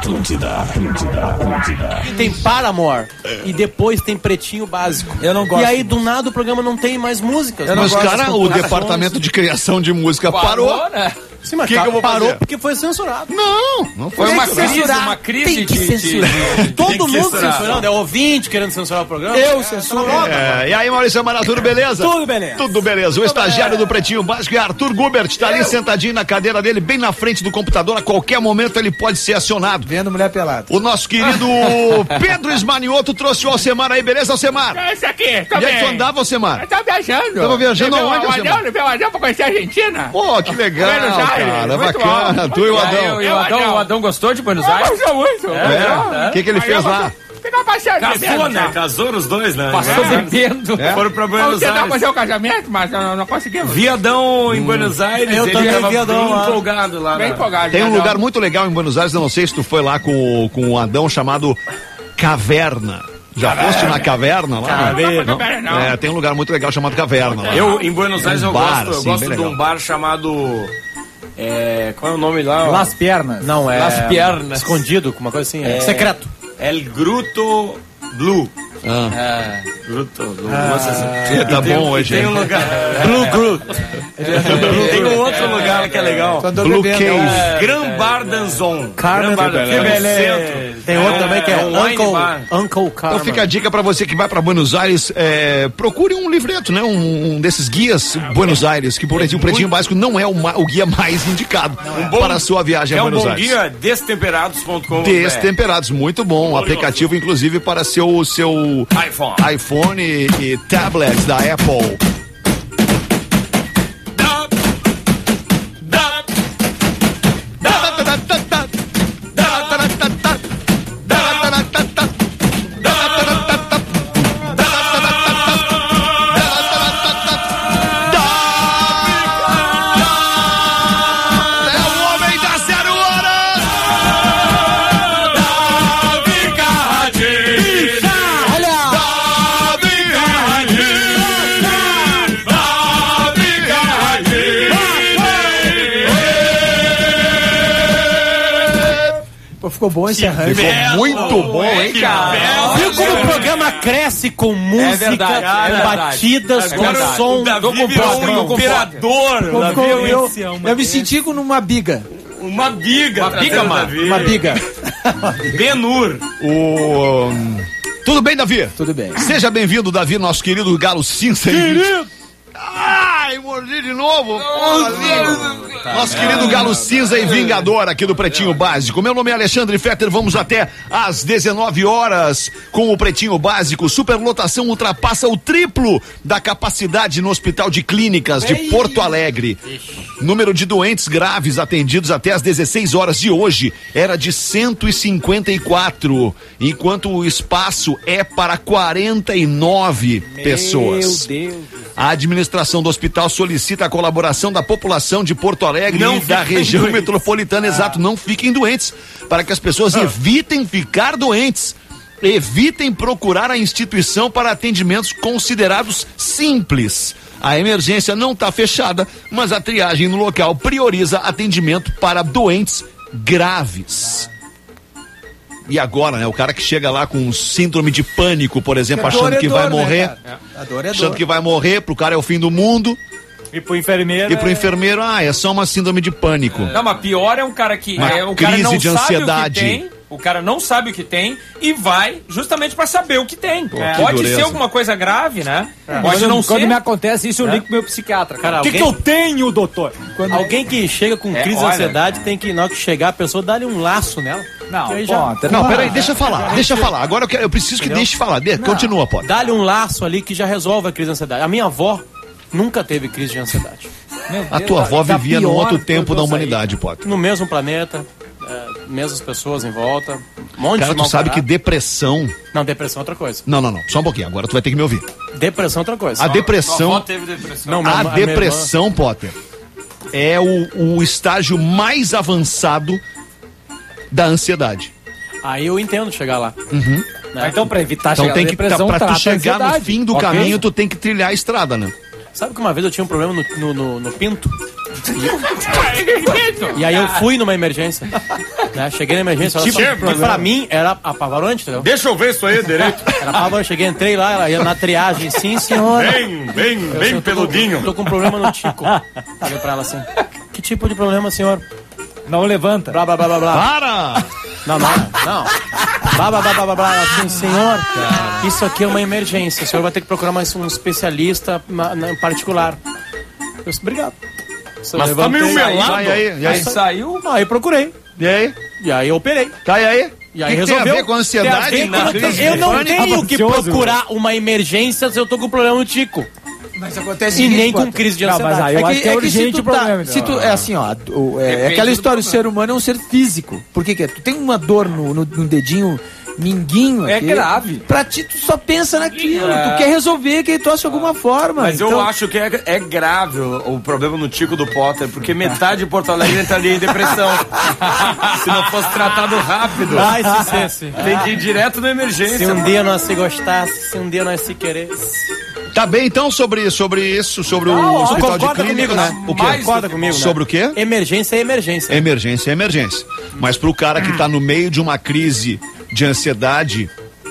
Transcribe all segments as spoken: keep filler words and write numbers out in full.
Atlântida, Atlântida, Atlântida. Tem Paramore e depois tem Pretinho Básico. Eu não gosto. E aí, do nada, o programa não tem mais músicas. Mas, cara, o departamento de criação de música parou. Parou, né? Sim, mas Que que eu vou parou fazer? porque foi censurado. Não, não foi, Foi uma censurado. crise, uma crise Tem que de, censurar. de, de, Todo tem que mundo censurar. censurando. É ouvinte querendo censurar o programa. Eu é, censuro. tá na moda. É, e aí, Maurício Amara, tudo beleza? Tudo beleza. Tudo beleza. O estagiário do Pretinho Básico é Arthur Gubert, tá ali sentadinho na cadeira dele, bem na frente do computador. A qualquer momento ele pode ser acionado. Vendo mulher pelada. O nosso querido Pedro Esmanioto trouxe o Alcemar aí, beleza, Alcemar? É isso aqui, tô E aí, bem. tu andava, Alcemar? Eu tava viajando. Tava viajando Levei aonde, o Alcemar? Adão, levei o Adão pra conhecer a Argentina. Pô, que legal, Buenos Aires, cara, muito bacana. bom. Tu e o E aí, Adão. E o Adão, o Adão gostou de Buenos Eu Aires? gosto muito. É? O que que ele Aí fez eu lá? Ficar passeando. Casou, bebendo, né? tá? Casou os dois, né? Passou É. bebendo. É? Foram pra Vamos Buenos tentar Aires. fazer o casamento, mas não, não conseguimos. Viadão em Buenos Aires, Eu ele também tava vi Adão bem lá. empolgado lá. Bem né? empolgado. Tem um Adão. lugar muito legal em Buenos Aires, eu não sei se tu foi lá com, com o Adão, chamado Caverna. Já foste na Caverna lá? Caverna. Não? Caverna, não. É, tem um lugar muito legal chamado Caverna lá. Eu, em Buenos Aires, Um eu bar, gosto, eu assim, gosto bem de legal. um bar chamado... É, qual é o nome lá? Las Pernas. Não, é... Las Pernas. Escondido, com uma coisa assim. É. Secreto. El Gruto Blue. Ah. É, Gruto Blue. Nossa, assim. Tá E tem- bom e hoje, Tem hein? um lugar... Blue Groot. Tem um outro lugar que é legal. Blue Cave. É, Gran Bardanzon. Carmen, Gran Bardanzon. que É no beleza. centro. Tem outro também que é, um wine Uncle, bar. Uncle Carmen. Então fica a dica pra você que vai pra Buenos Aires, é, procure um livreto, né? Um, um desses guias Buenos Aires, que por exemplo, o Pretinho Básico não é o, ma- o guia mais indicado bom- para a sua viagem É a um Buenos bom Aires. guia, destemperados ponto com. Destemperados, muito bom. Um aplicativo, inclusive, para seu, seu iPhone. iPhone e, e tablets da Apple. É o homem da zero hora! Pô, ficou bom esse arranjo. Ficou muito bom, hein, cara? Viu como o programa cresce com música, verdade, é com verdade. batidas, É com verdade. som. O Davi Tô com virou voz, um tô com imperador. Ficou- Davi ficou- eu, é uma- eu me senti como numa biga. Uma biga. Uma biga, trazendo mano. Davi. Uma biga. Ben-Hur. O... Tudo bem, Davi? Tudo bem. Seja bem-vindo, Davi, nosso querido Galo Cinza. Querido! Ai, mordi de novo. Porra, lindo. Nosso querido Galo Cinza e Vingador aqui do Pretinho Básico. Meu nome é Alexandre Fetter, vamos até às dezenove horas com o Pretinho Básico. Superlotação ultrapassa o triplo da capacidade no Hospital de Clínicas de Porto Alegre. Número de doentes graves atendidos até às dezesseis horas de hoje era de cento e cinquenta e quatro, enquanto o espaço é para quarenta e nove pessoas. Meu Deus. A administração do hospital solicita a colaboração da população de Porto Alegre Não e da fiquem região doentes. metropolitana. Exato, não fiquem doentes, para que as pessoas evitem ficar doentes. Evitem procurar a instituição para atendimentos considerados simples. A emergência não está fechada, mas a triagem no local prioriza atendimento para doentes graves. E agora, né? O cara que chega lá com síndrome de pânico, por exemplo, A dor achando é que dor, vai né, morrer, cara? A dor é achando dor. que vai morrer, pro cara é o fim do mundo, E pro enfermeiro. e pro enfermeiro, ah, é só uma síndrome de pânico. É. Não, mas pior é um cara que. Uma é, o cara crise não de sabe ansiedade. O, que tem, o cara não sabe o que tem e vai justamente pra saber o que tem. que Pode dureza. ser alguma coisa grave, né? Pode Quando, não quando ser. me acontece isso, eu ligo pro meu psiquiatra. Cara, Cara, o que, alguém- que eu tenho, doutor? Quando Alguém que chega com É, crise de olha. ansiedade tem que, na hora que chegar, a pessoa dá-lhe um laço nela. Não, Que aí já- pô, Não, peraí, deixa eu falar, deixa eu falar. Agora eu, quero, eu preciso que deixe falar. De, continua, pode. Dá-lhe um laço ali que já resolve a crise de ansiedade. A minha avó nunca teve crise de ansiedade. Meu A Deus, tua avó tá vivia num pior outro que tempo eu da tô humanidade, pode. No mesmo planeta, é, mesmas pessoas em volta, um monte Cara, de tu mau sabe que caráter. depressão... Não, depressão é outra coisa. Não, não, não, só um pouquinho, agora tu vai ter que me ouvir. Depressão é outra coisa. A Sua avó depressão... teve depressão. Não, minha A irmã- minha depressão, Potter, é o, o estágio mais avançado da ansiedade. irmã- Aí eu entendo chegar lá. Uhum. Ah, então, pra evitar Então chegar tem na que, depressão, pra tu trata a chegar no ansiedade. fim do Ok? caminho, tu tem que trilhar a estrada, né? Sabe que uma vez eu tinha um problema no, no, no- no pinto? E aí eu fui numa emergência. Né? Cheguei na emergência. Ela Tipo só, de problema? pra mim era apavorante, entendeu? Deixa eu ver isso aí direito. Era apavorante. Cheguei, entrei lá, ela ia na triagem. Sim, senhora. Bem, bem, Eu, bem eu tô peludinho. Com, tô com um problema no tico. Falei pra ela assim. Que tipo de problema, senhor? Não levanta. Blá, blá, blá, blá, blá. Para! Não, não, não. Blá, blá, blá, blá, blá, blá. Assim, senhor, isso aqui é uma emergência. O senhor vai ter que procurar mais um especialista na, na, em particular. Eu disse, obrigado. Eu Mas tá meio levantei, melado. Vai aí, e aí? Aí saiu. Aí eu procurei. E aí? E aí eu operei. Tá, e aí? E aí que que resolveu. tem a ver com a ansiedade? Tem a ver na com- crise eu de não pânico? tenho que ansioso. procurar uma emergência se eu tô com problema no tico. Mas acontece o E seguinte, nem com Potter. crise de Não, ansiedade. mas aí eu acho que é se urgente tu o problema. tá, se tu, então. é assim, ó, o- é, Depende aquela do história, o problema. ser humano é um ser físico. Por que que é? Tu tem uma dor no, no, no dedinho minguinho É aqui. grave. Pra ti, tu só pensa naquilo. É. Tu quer resolver aquele troço de alguma forma. Mas eu Então, acho que é, é grave o, o problema no tico do Potter, porque metade de Porto Alegre entraria em depressão. Se não fosse tratado rápido. Ai, se, se, se. Tem que ir direto na emergência. Se um dia nós se gostasse, se um dia nós se queresse. Tá bem, então, sobre, sobre isso, sobre o ó, hospital de concorda clínicas. comigo, né? O quê? Mais Concorda comigo, né? Sobre o quê? Emergência é emergência. Emergência é emergência. Mas pro cara que tá no meio de uma crise de ansiedade,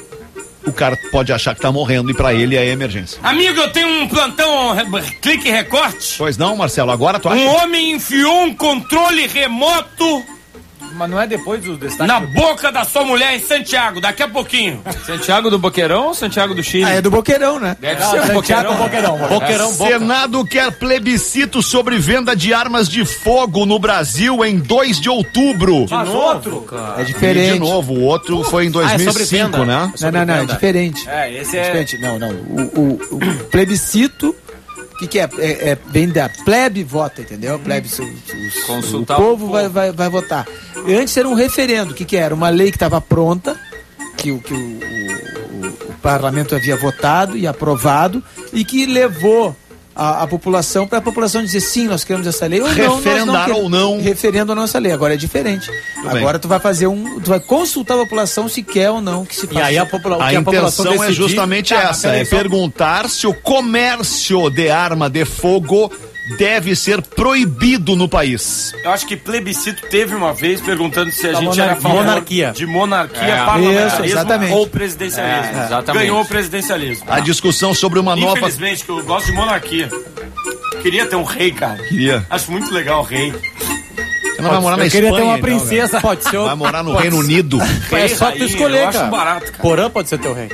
o cara pode achar que tá morrendo e pra ele é emergência. Amigo, eu tenho um plantão re- clique e recorte. Pois não, Marcelo, agora tu acha? Um homem enfiou um controle remoto Mas não é depois do destaque? na boca da sua mulher em Santiago, daqui a pouquinho. Santiago do Boqueirão ou Santiago do Chile? ah, é do Boqueirão, né? Deve Não, ser um Santiago boqueirão. do Boqueirão. Boqueirão, boca. Senado quer plebiscito sobre venda de armas de fogo no Brasil em dois de outubro. Mas outro, cara. É E diferente. de novo, o outro foi em dois mil e sobre cinco, venda. né? Não, não, não, é diferente. É, esse É é... diferente. Não, não. O, o- o plebiscito, o que, que é? É, é? Vem da plebe vota, entendeu? Plebe, os- os- Consultar o o povo vai, vai, vai votar. Antes era um referendo. O que, que era? Uma lei que estava pronta, que, o, que o, o, o parlamento havia votado e aprovado, e que levou a, a população para a população dizer sim, nós queremos essa lei, ou não, nós não Referendar queremos. ou não. Referendo a nossa lei. Agora é diferente. bem. Agora tu vai fazer um. Tu vai consultar a população se quer ou não que se E faça. aí a, popula A o que a população intenção é decidir- justamente Ah, essa, peraí, é só- perguntar se o comércio de arma de fogo deve ser proibido no país. Eu acho que plebiscito teve uma vez perguntando se a Da gente era a monarquia. favor Monarquia. de monarquia, É. parlamentarismo Isso, exatamente. ou presidencialismo. É, exatamente. Ganhou o presidencialismo. A discussão sobre uma nova... Infelizmente, que eu gosto de monarquia. Queria ter um rei, cara. Queria. Acho muito legal o rei. Você não vai morar na Eu Espanha, queria ter uma então, princesa. Pode ser velho. o... Vai morar no pode Reino ser- Unido. É Rei, só tu rainha, escolher, eu acho cara. barato, cara. Porã pode ser teu rei.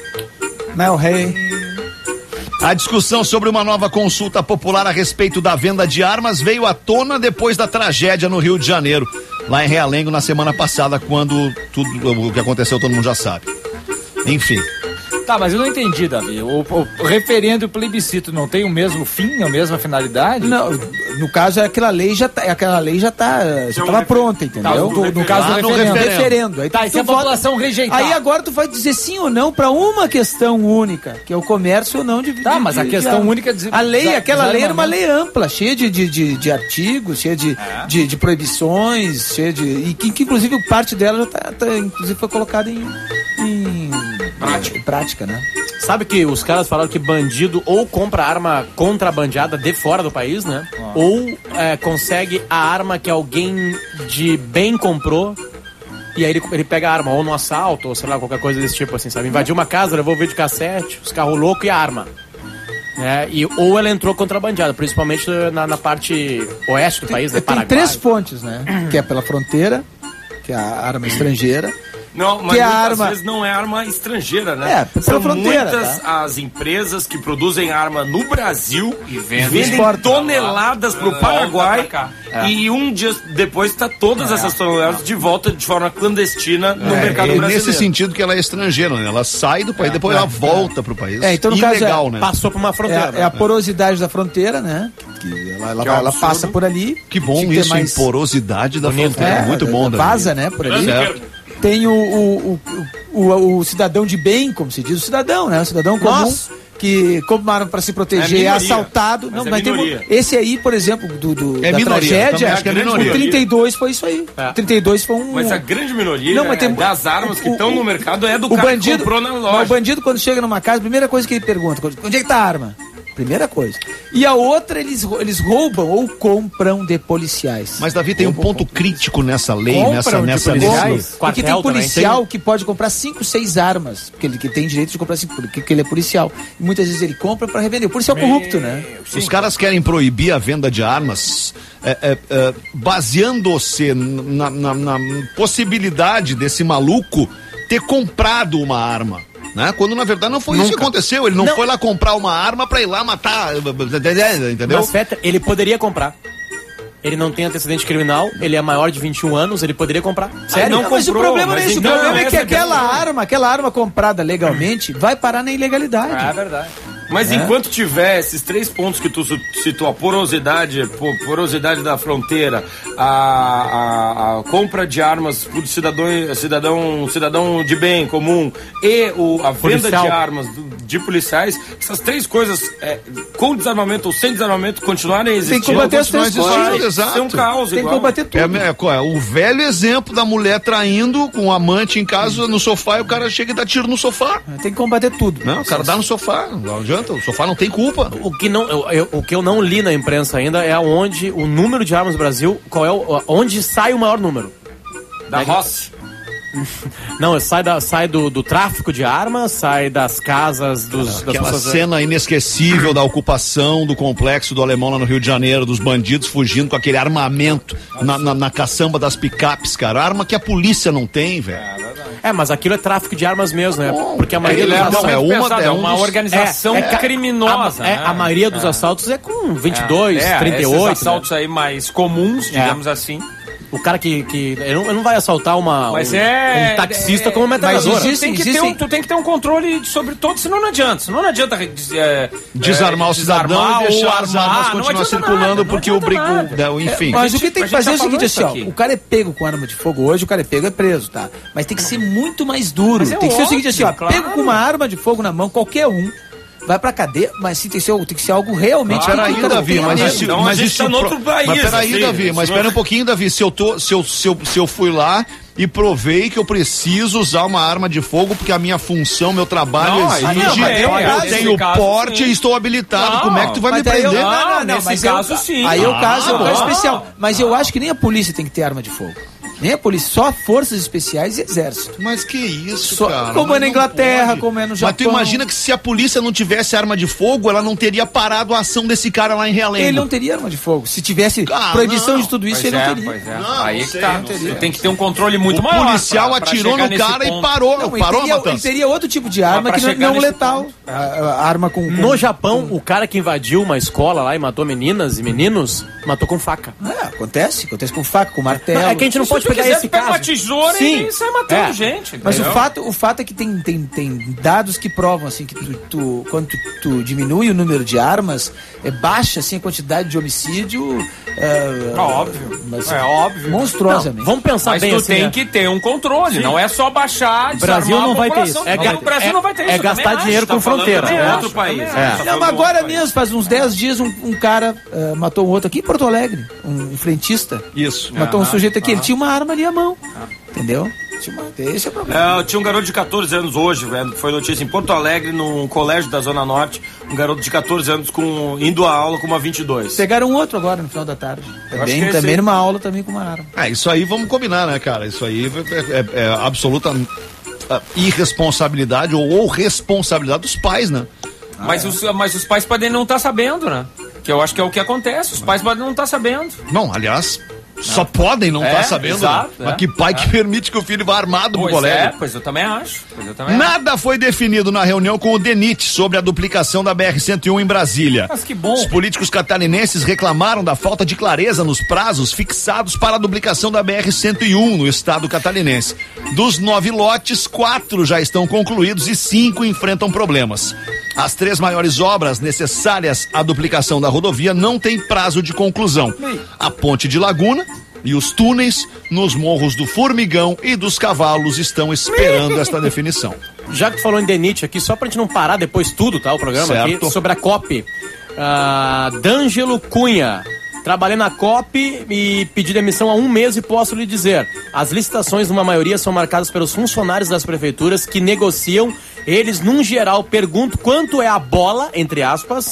Não, rei. A discussão sobre uma nova consulta popular a respeito da venda de armas veio à tona depois da tragédia no Rio de Janeiro, lá em Realengo, na semana passada, quando tudo o que aconteceu todo mundo já sabe. Enfim. Tá, mas eu não entendi, Davi. O, o, o referendo e o plebiscito não tem o mesmo fim, a mesma finalidade? Não, no caso, aquela lei já tá, aquela lei já tá, já um tava refer- pronta, entendeu? Tá, no, no caso Lá do no referendo. referendo. referendo. Aí Tá, tu e se a vota- população rejeitar? Aí agora tu vai dizer sim ou não pra uma questão única, que é o comércio ou não de Tá, de- mas a de- questão de- única é dizer- A lei, desa- aquela lei era uma desarmamento. lei ampla, cheia de, de, de, de artigos, cheia de, de, de proibições, cheia de. E que, que, inclusive parte dela já tá, tá, inclusive foi colocada em, em prática. em prática, né? Sabe que os caras falaram que bandido ou compra arma contrabandeada de fora do país, né? Ou é, consegue a arma que alguém de bem comprou e aí ele, ele pega a arma, ou no assalto, ou sei lá, qualquer coisa desse tipo, assim, sabe? Invadiu uma casa, levou o videocassete, os carros loucos e a arma. É, e, ou ela entrou contrabandeada, principalmente na, na parte oeste do país, né? Tem Paraguai. três fontes, né? Que é pela fronteira, que é a arma estrangeira. Não, mas Que a muitas arma- vezes não é arma estrangeira, né? É, pela São fronteira, muitas tá? as empresas que produzem arma no Brasil e vendem, Exportam. toneladas pro Paraguai e um dia depois tá todas essas toneladas de volta de forma clandestina no mercado É brasileiro. nesse sentido que ela é estrangeira, né? Ela sai do país, depois ela volta pro país. É, então no caso Ilegal, é- né? Passou por uma É, fronteira. a- é a porosidade da fronteira, né? Que ela, ela, Que é um ela absurdo. passa por ali. Que bom Tinha que ter isso, mais- em porosidade da fronteira. É, Muito bom, Davi. vaza, né, por ali. Certo. Tem o, o, o, o, o cidadão de bem, como se diz, o cidadão, né? O cidadão comum Nossa. que, como arma para se proteger, É é, minoria, assaltado. mas Não, é mas tem um- minoria. esse aí, por exemplo, do, do- É da minoria, também tragédia, acho que é o minoria. trinta e dois foi isso aí. É. trinta e dois foi um. Mas a grande minoria Não, mas tem- das armas que o- estão o- no mercado é do o cara bandido, que comprou na mas loja. o bandido, quando chega numa casa, a primeira coisa que ele pergunta: onde é que tá a arma? Primeira coisa. E a outra, eles, rou- eles roubam ou compram de policiais. Mas, Davi, tem um ponto crítico nessa lei, Compram nessa, de nessa policiais? nessa- Porque tem Quartel também. policial que pode comprar cinco, seis armas. Porque ele que tem direito de comprar cinco, porque ele é policial. E muitas vezes ele compra para revender. O policial corrupto, né? Os caras querem proibir a venda de armas é, é, é, baseando-se na, na- na possibilidade desse maluco ter comprado uma arma. Né? Quando na verdade não foi isso que aconteceu. Ele não, Não. foi lá comprar uma arma pra ir lá matar. Entendeu? Mas, Fetter, ele poderia comprar. Ele não tem antecedente criminal, ele é maior de vinte e um anos, ele poderia comprar. Sério? não Não, mas o comprou, problema não é mas esse. O então, problema é essa que é a aquela questão. arma, aquela arma comprada legalmente, vai parar na ilegalidade. É verdade. Mas enquanto tiver esses três pontos que tu su- citou, a porosidade, po- porosidade da fronteira, a, a- a compra de armas por cidadão, cidadão, cidadão de bem comum e o, a venda Policial. de armas do- de policiais, essas três coisas, é, com desarmamento ou sem desarmamento, continuarem existindo. Tem que combater as continuar três coisas. existindo, exato. Ser um caos Tem que igual. combater tudo. É, é, qual é? O velho exemplo da mulher traindo com o amante em casa no sofá e o cara chega e dá tiro no sofá. Tem que combater tudo. Não, o cara dá no sofá. Não adianta, o sofá não tem culpa. O que, não, eu- eu- o que eu não li na imprensa ainda é onde o número de armas no Brasil, qual é o, onde sai o maior número. Da Rossi. Não, sai, da, sai do, do tráfico de armas, sai das casas dos, das Aquela pessoas. cena inesquecível da ocupação do complexo do Alemão lá no Rio de Janeiro, dos bandidos fugindo com aquele armamento na, na, na caçamba das picapes, cara. Arma que a polícia não tem, velho. É, mas aquilo é tráfico de armas mesmo, né? Porque a maioria Ele dos é, assaltos... não, é uma, pesado, é é um uma dos- organização é, é, criminosa. A, é, né? a maioria dos assaltos é com vinte e dois, É, trinta e esses oito. assaltos aí mais comuns, digamos assim. O cara que. que ele, não, ele não vai assaltar uma, Mas um, é. um taxista é, com uma mas metralhadora. existe- tem que ter Existem- um, tu tem que ter um controle sobre todo, senão não adianta. Senão não adianta é, Desarmar é, o cidadão desarmar e deixar ou as armar, armas não continuar adianta circulando nada, não porque o adianta brigo. nada. né, Enfim. Mas A o que gente- tem a que gente fazer é já o seguinte, assim, falou ó, isso aqui. o cara é pego com arma de fogo hoje, o cara é pego é preso, tá? Mas tem que ser muito mais duro. Mas é Tem que ser o seguinte, assim, ó, óbvio, claro. pego com uma arma de fogo na mão, qualquer um, vai pra cadeia, mas sim, tem que ser, tem que ser algo realmente... Mas que peraí, o cara Davi, tenha mas medo. isso, Então a mas gente isso tá no pro- outro país, Mas peraí, assim, Davi, mas senão- espera um pouquinho, Davi. Se eu, tô, se, eu, se, eu, se eu fui lá e provei que eu preciso usar uma arma de fogo porque a minha função, meu trabalho Não, aí exige, não, mas eu é, tenho nesse caso, porte sim. e estou habilitado. Não, Como é que tu vai me Mas daí eu- prender? Não, não, não, Nesse mas caso, eu, sim. Aí é o caso, é o Ah, caso bom. especial. Mas eu acho que nem a polícia tem que ter arma de fogo. Nem a polícia, só forças especiais e exército. Mas que isso, Só- cara? como é na Não Inglaterra, pode. como é no Mas tu Japão. imagina que se a polícia não tivesse arma de fogo, ela não teria parado a ação desse cara lá em Realengo. Ele não teria arma de fogo. Se tivesse Ah, proibição não. de tudo isso, Pois ele é, não teria. pois é. Não, Aí não que sei, tá. não sei. Tem que ter um controle muito O maior. policial pra- pra atirou chegar no nesse cara e ponto. parou. Não, ele, parou a teria, ele matança. teria outro tipo de arma pra que não, chegar não nesse letal. ponto. A, a arma com, com- No Japão, o cara que invadiu uma escola lá e matou meninas e meninos, matou com faca. É, acontece, acontece com faca, com martelo. Não, é que a gente não Se pode tu pegar quiser, esse tu pega caso. uma tesoura Sim. e sai matando É. gente. Mas o entendeu? fato, o fato é que tem, tem, tem dados que provam assim que tu, tu- quando tu, tu diminui o número de armas, é baixa assim a quantidade de homicídio. É, É óbvio. mas É óbvio. monstruosamente. Vamos pensar Mas bem tu assim, tem né? que ter um controle, não é só baixar, O Brasil desarmar não a vai ter população. isso. É Não, ga- o Brasil é- não vai ter é isso. eu gastar também dinheiro acho, com tá falando fronteira. também É acho, outro país. também É. acho, tá Não, falando mas agora outro país. mesmo, faz uns dez dias, um, um cara eh, matou um outro aqui em Porto Alegre, um, um frentista. Isso. Matou um Aham, sujeito aqui, ele aham. tinha uma arma ali à mão. Entendeu? Tinha uma- Esse é o problema. É, tinha um garoto de catorze anos hoje, velho. Foi notícia em Porto Alegre, num colégio da Zona Norte. Um garoto de catorze anos com, indo à aula com uma vinte e dois. Pegaram um outro agora no final da tarde. acho Também, que é esse também aí. numa aula, também com uma arma. É, isso aí vamos combinar, né, cara? Isso aí é, é- é absoluta ah, irresponsabilidade ou, ou responsabilidade dos pais, né? Mas, os, mas os pais podem não estar sabendo, né? Que eu acho que é o que acontece. Os pais podem não estar sabendo. Não, aliás, só podem não estar É, sabendo. exato, né? Mas é. que pai que permite que o filho vá armado pro Pois colégio? é, pois eu também acho. Pois eu também acho. Nada foi definido na reunião com o DENIT sobre a duplicação da B R cento e um em Brasília. Mas que bom. Os políticos catarinenses reclamaram da falta de clareza nos prazos fixados para a duplicação da B R cento e um no estado catarinense. Dos nove lotes, quatro já estão concluídos e cinco enfrentam problemas. As três maiores obras necessárias à duplicação da rodovia não têm prazo de conclusão. A Ponte de Laguna e os túneis nos morros do Formigão e dos Cavalos estão esperando esta definição. Já que tu falou em DENIT aqui, só pra gente não parar depois tudo, tá? O programa Certo. aqui, sobre a COP. Ah, D'Angelo Cunha. Trabalhei na COP e pedi demissão há um mês e posso lhe dizer, as licitações, numa maioria, são marcadas pelos funcionários das prefeituras que negociam. Eles, num geral, perguntam quanto é a bola, entre aspas,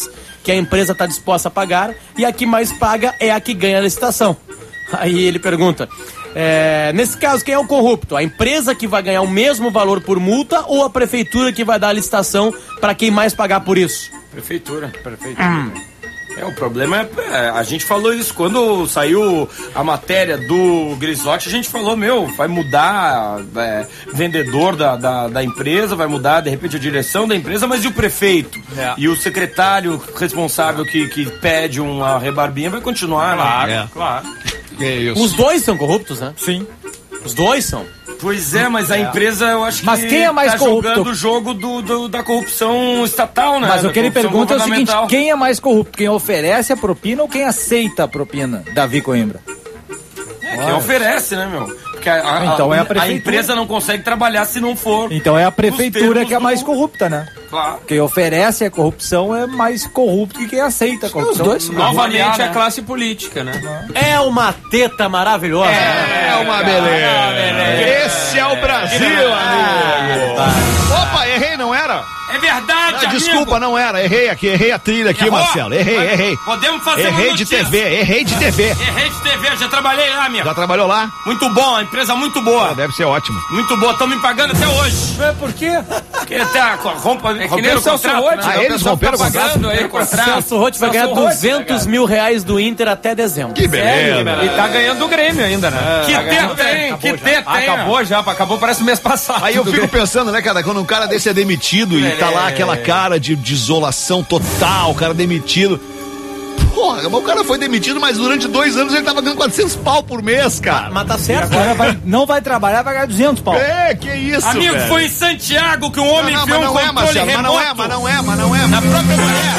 que a empresa está disposta a pagar e a que mais paga é a que ganha a licitação. Aí ele pergunta, é, nesse caso, quem é o corrupto? A empresa que vai ganhar o mesmo valor por multa ou a prefeitura que vai dar a licitação para quem mais pagar por isso? Prefeitura, prefeitura. Hum. É, o problema é, é, a gente falou isso, quando saiu a matéria do Grisotti, a gente falou, meu, vai mudar é, vendedor da, da, da empresa, vai mudar, de repente, a direção da empresa, mas e o prefeito? É. E o secretário responsável que, que pede uma rebarbinha vai continuar, claro, né? É. Claro. Que isso. Os dois são corruptos, né? Sim. Os dois são. Pois é, mas a é. empresa, eu acho mas que quem é mais tá corrupto? jogando o jogo do, do, da corrupção estatal, né? Mas o da que ele pergunta é o seguinte, governamental. quem é mais corrupto? Quem oferece a propina ou quem aceita a propina? Davi Coimbra. É, quem oferece, né, meu? Porque a, a, então é a, a, a empresa não consegue trabalhar se não for. Então é a prefeitura que é mais do... corrupta, né? Claro. Quem oferece a corrupção é mais corrupto que quem aceita a corrupção. Os dois, novamente variar, a né? classe política, né? É uma teta maravilhosa. É, é uma beleza. beleza. Esse é o Brasil, amigo. Opa, errei, não era? É verdade, ah, desculpa, não era. Errei aqui, errei a trilha aqui, Errou? Marcelo. Errei, Mas errei. Podemos fazer Errei uma de notícia. T V, errei de T V. Errei de T V, já trabalhei lá, meu. Já trabalhou lá? Muito bom, a empresa muito boa. Ah, deve ser ótimo. Muito boa, estão me pagando até hoje. É, por quê? Porque até a rompa, é que nem o Celso Roth, né? Ah, eles romperam o tá contrato? pagando aí o contrato. Celso Roth vai ganhar duzentos mil reais do Inter até dezembro. Que beleza. E tá ganhando do Grêmio ainda, né? Que tá teta, hein? Que teta, hein? Acabou já, acabou, parece o mês passado. Aí eu fico pensando, né, cara, quando um cara desse é demitido e tá lá aquela cara de, de isolação total, o cara demitido. Porra, mas o cara foi demitido, mas durante dois anos ele tava ganhando quatrocentos pau por mês, cara. Mas tá certo. Agora vai, não vai trabalhar, vai ganhar duzentos pau. É, que isso, Amigo, velho. foi em Santiago que um homem Não, não, viu mas um não é, controle Marcelo, mas remoto. não é, mas não é, mas não é. Na própria mulher.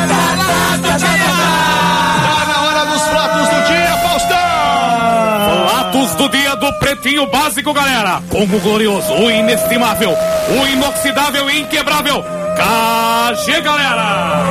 Tá na hora dos pratos do dia, Faustão! Pratos do dia do Pretinho Básico, galera. Com o glorioso, o inestimável, o inoxidável e inquebrável K G, galera.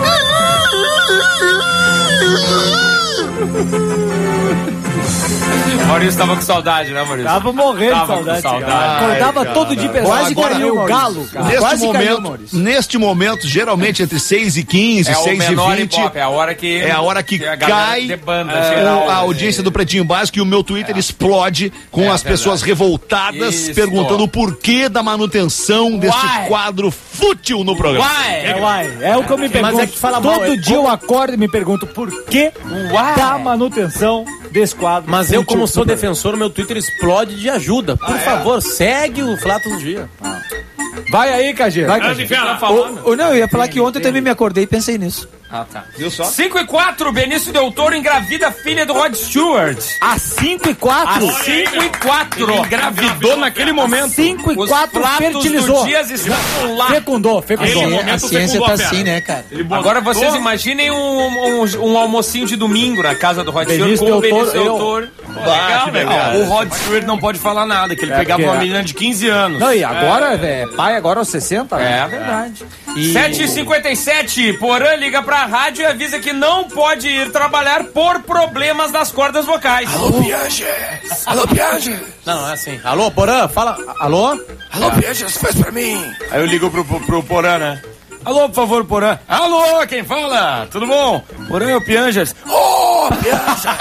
Maurício tava com saudade, né, Maurício? Tava morrendo Tava de saudade. com saudade. Cara. Acordava Ai, todo cara. dia pensando. Quase Agora caiu, o Maurício. galo, cara. Neste Quase caiu, momento, Maurício. neste momento, geralmente entre seis e quinze, É o seis e menor vinte, Ibope, é a hora que... é a hora que a galera cai debanda, é, geral, a né? audiência do Pretinho Básico e o meu Twitter explode com É as pessoas verdade. revoltadas Isso. perguntando o porquê da manutenção deste Why? quadro fútil no programa. É, uai, é o que eu me pergunto. Mas é que fala mal, Todo é dia como- eu acordo e me pergunto por que da manutenção desse quadro. Mas eu, como fútil sou do programa. defensor, o meu Twitter explode de ajuda. Por favor, segue o Flatos do Dia. Vai aí, Cagê. Vai, Cagê. Tá falando? O, o, não, eu ia falar que ontem eu também me acordei e pensei nisso. Ah, tá. Viu só? cinco e quatro, Benício Del Toro engravida a filha do Rod Stewart. A cinco e quatro. cinco e quatro. Ele engravidou naquele momento. cinco e Os quatro pratos fertilizou. do dias estão lá. Fecundou, fecundou. Ele- A momento ciência fecundou tá a fera. assim, né, cara? Agora vocês imaginem um, um, um almocinho de domingo na casa do Rod Stewart Benício com o Del Toro, Benício Del eu- Toro. Pô, Ah, legal, né, legal. cara? O Rod Stewart não pode falar nada, que ele É, pegava porque- uma menina de quinze anos. Não, e agora, é pai agora aos sessenta? né? É verdade. sete e cinquenta e sete, Porã liga pra rádio e avisa que não pode ir trabalhar por problemas das cordas vocais. Alô, Piaget. Alô, Piaget. Não, não é assim. Alô, Porã, fala. Alô? Alô, Piaget, faz pra mim. Aí eu ligo pro, pro, pro Porã, né? Alô, por favor, Porã. Alô, quem fala? Tudo bom? Porã é o Piangers. Ô, Piaget.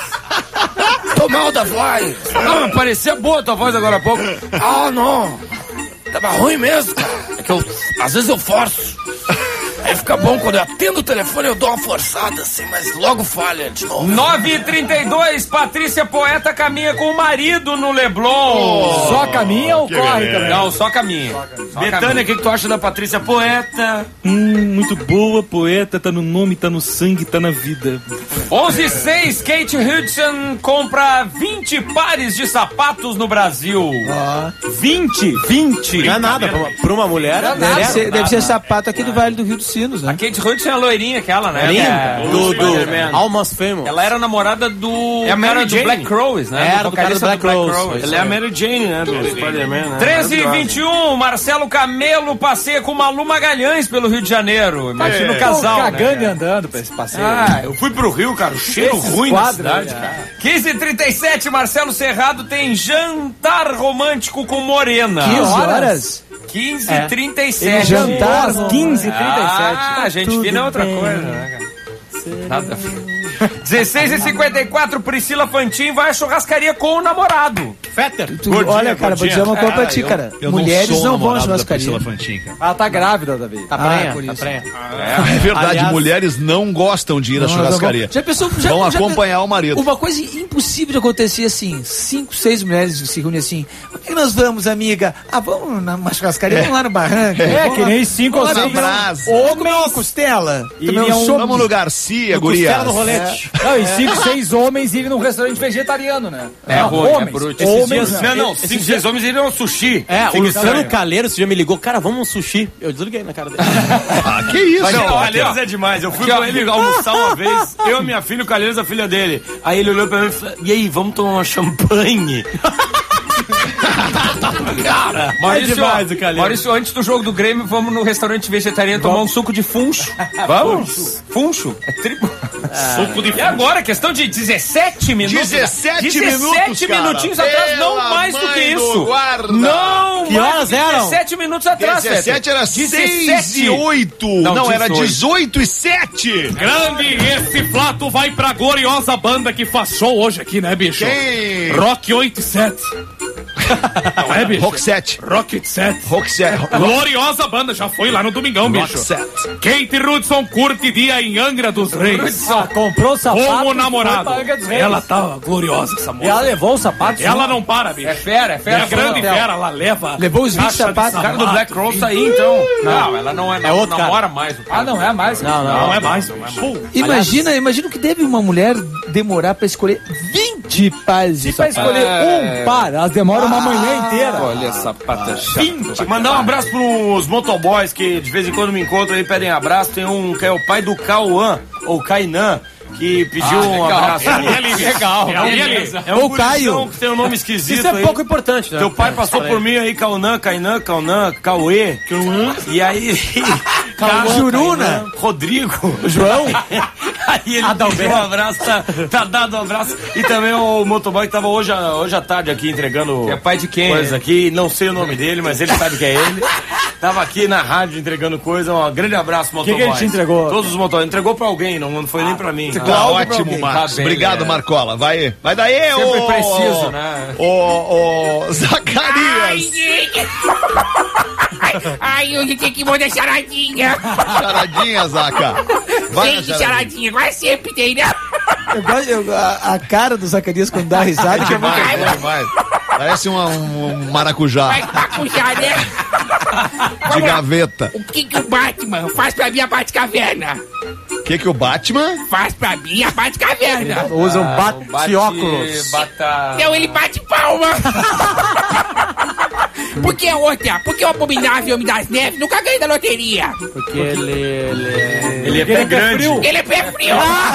Tô mal da voz. Ah, parecia boa a tua voz agora há pouco. Ah, não. Tava ruim mesmo, cara. É que eu, às vezes eu forço. Aí fica bom, quando eu atendo o telefone eu dou uma forçada assim, mas logo falha de novo. nove e trinta e dois, Patrícia Poeta caminha com o marido no Leblon. Só caminha ou corre também? Não, só caminha. Betânia, o que, que tu acha da Patrícia Poeta? Hum, muito boa, poeta, tá no nome, tá no sangue, tá na vida. onze e seis, Kate Hudson compra vinte pares de sapatos no Brasil. vinte, vinte. Não é nada. Pra uma, pra uma mulher, Deve mulher ser, deve ser sapato aqui do Vale do Rio dos Sinos, A né? Kate Hudson é a loirinha aquela, né? é linda. É, do do Spider-Man. Almost Famous. Ela era namorada do É a Mary cara do Jane. Black Crowes, né? Era do cara do vocalista Black Crowes. Ela é a Mary Jane, né? Do Spider-Man, né? treze e vinte e um, Marcelo Camelo passeia com Malu Magalhães pelo Rio de Janeiro. Imagina o casal, Tô cagando né? e andando pra esse passeio. Ah, eu fui pro Rio, cara. O cheiro Esses ruim da quadros, cidade, né? cara. quinze e trinta e sete, Marcelo Serrado tem jantar romântico com Morena. quinze horas? quinze e trinta e sete. Jantar Às quinze e trinta e sete. Ah, a gente fina é outra coisa, né, cara? Nada a ver. dezesseis e cinquenta e quatro, Priscila Fantin vai à churrascaria com o namorado. Fetter. Tu- Gordinha, olha, cara, vou gordinha. dizer uma coisa pra Ah, ti, eu- cara. eu Mulheres sou não, vão à namorado da churrascaria. Priscila Fantin, cara. Ela tá grávida, Davi. Tá Ah, prenha, por tá isso. prenha. É verdade, Aliás- mulheres não gostam de ir à Não, churrascaria. não, já pensou, já, Vão já- acompanhar o marido. Uma coisa impossível de acontecer assim: cinco, seis mulheres se reúnem assim. Por que nós vamos, amiga? Ah, vamos numa churrascaria, vamos lá no barranco. É, vamos que lá- nem cinco vamos ou lá seis. no brasa. Ou comer uma costela. Também um chopp. Vamos no Garcia, gurias. Costela no rolete. Não, e cinco, seis homens irem num restaurante vegetariano, né? É Não, ruim, é homens. bruto. Homens, dias- não. Não, não, Esses cinco, dias- seis homens iriam ao sushi. É, o Fica Luciano estranho. Calheiro esse dia me ligou, cara, vamos um sushi. Eu desliguei na cara dele. Ah, que isso, Mas, ó, não, o aqui, ó. Calheiros é demais. Eu fui com ele almoçar uma vez, eu, minha filha, o Calheiros, a filha dele. Aí ele olhou pra mim e falou: e aí, vamos tomar uma champanhe? Cara, Maurício, é demais o Calheiros. Maurício, antes do jogo do Grêmio, vamos no restaurante vegetariano tomar um suco de funcho. Vamos? Funcho? É tribo. Suco de funcho. E agora, questão de dezessete minutos. dezessete minutos, cara. minutinhos atrás, não Pela mais do que mãe do isso. guarda. Não, Que mais horas do que eram? dezessete minutos atrás, dezessete era seis e oito. Não, Não, era dezoito. dezoito e sete. Grande, esse plato vai pra gloriosa banda que faz show hoje aqui, né, bicho? Quem? Rock oito e sete. Não é, bicho? Rock sete. Rock oito e sete. Rock sete. Gloriosa banda, já foi lá no domingão, Rock bicho. sete. Kate Hudson curte dia em Angra dos Reis. Ah, comprou o sapato. Como e namorado. foi pra Angra dos Reis. Ela tava gloriosa, essa E moça. ela levou o sapato. Ela não para, bicho. É fera, é É fera. a grande Fera. fera, ela leva. Levou os vinte caixa de sapatos. O cara do Black Rose tá aí, então. Não, ela não é, não, outro cara. namora mais. O cara. Ah, não é mais. Não, não. Não é mais, não é mais. Imagina, imagina o que deve uma mulher demorar pra escolher vinte pares de Se pra sapato. escolher um par, elas demoram uma manhã inteira. Olha essa pata chata. Mandar um abraço pros motoboys que de vez em quando me encontram e pedem abraço. Tem um que é o pai do Cauã, ou Kainan, que pediu um abraço. Legal. É, um- Beleza. é um Ou Caio. gurizão que tem um nome esquisito Isso é aí. pouco importante, né? Teu pai passou por mim aí, Cauã, Kainan, Cauã, Cauê. E aí. Cara, Juruna. Kainan, Rodrigo. João. Aí ele pediu um abraço, tá, tá dado um abraço. E também o motoboy que tava hoje, à- hoje à tarde aqui entregando. É pai de quem? Coisas aqui, não sei o nome dele, mas ele sabe que é ele. Tava aqui na rádio entregando coisa. Um grande abraço, motoboy. que ele te entregou? Todos os motoboys. Entregou pra alguém, não, não foi nem pra mim. Tá Ah, ótimo, Marcos. Tá bem, Obrigado, é. Marcola. Vai, vai daí, Sempre ô... preciso, né? Ô, ô, Zacarias. Ai, hoje tem que mandar charadinha. Charadinha, Zaca. Vai na Tem charadinha. charadinha, quase sempre tem, né? Eu gosto- eu- a, a cara do Zacarias quando dá risada. que é muito- Vai, vai, vai. Parece uma- um, um maracujá Vai pacujar, né? de gaveta. O que que o Batman faz pra mim a Batcaverna? O que que o Batman... Faz pra mim a Batcaverna. Usa um Bate, bate-óculos. bata... Não, ele bate palma. Por que outra? Porque o abominável Homem das Neves nunca ganha da loteria. Porque ele... ele... Ele é pé grande. Ele é pé frio.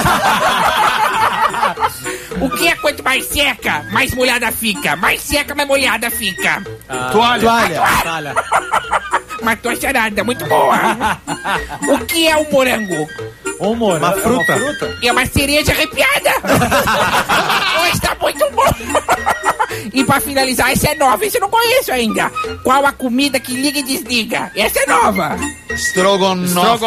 O que é quanto mais seca, mais molhada fica. Mais seca, mais molhada fica. Toalha. Toalha. Olha, Matou a charada, muito boa. O que é um morango? Um morango. Uma fruta. É uma cereja arrepiada. Hoje tá muito bom. E pra finalizar, essa é nova, essa eu não conheço ainda. Qual a comida que liga e desliga? Essa é nova. Strogonoff.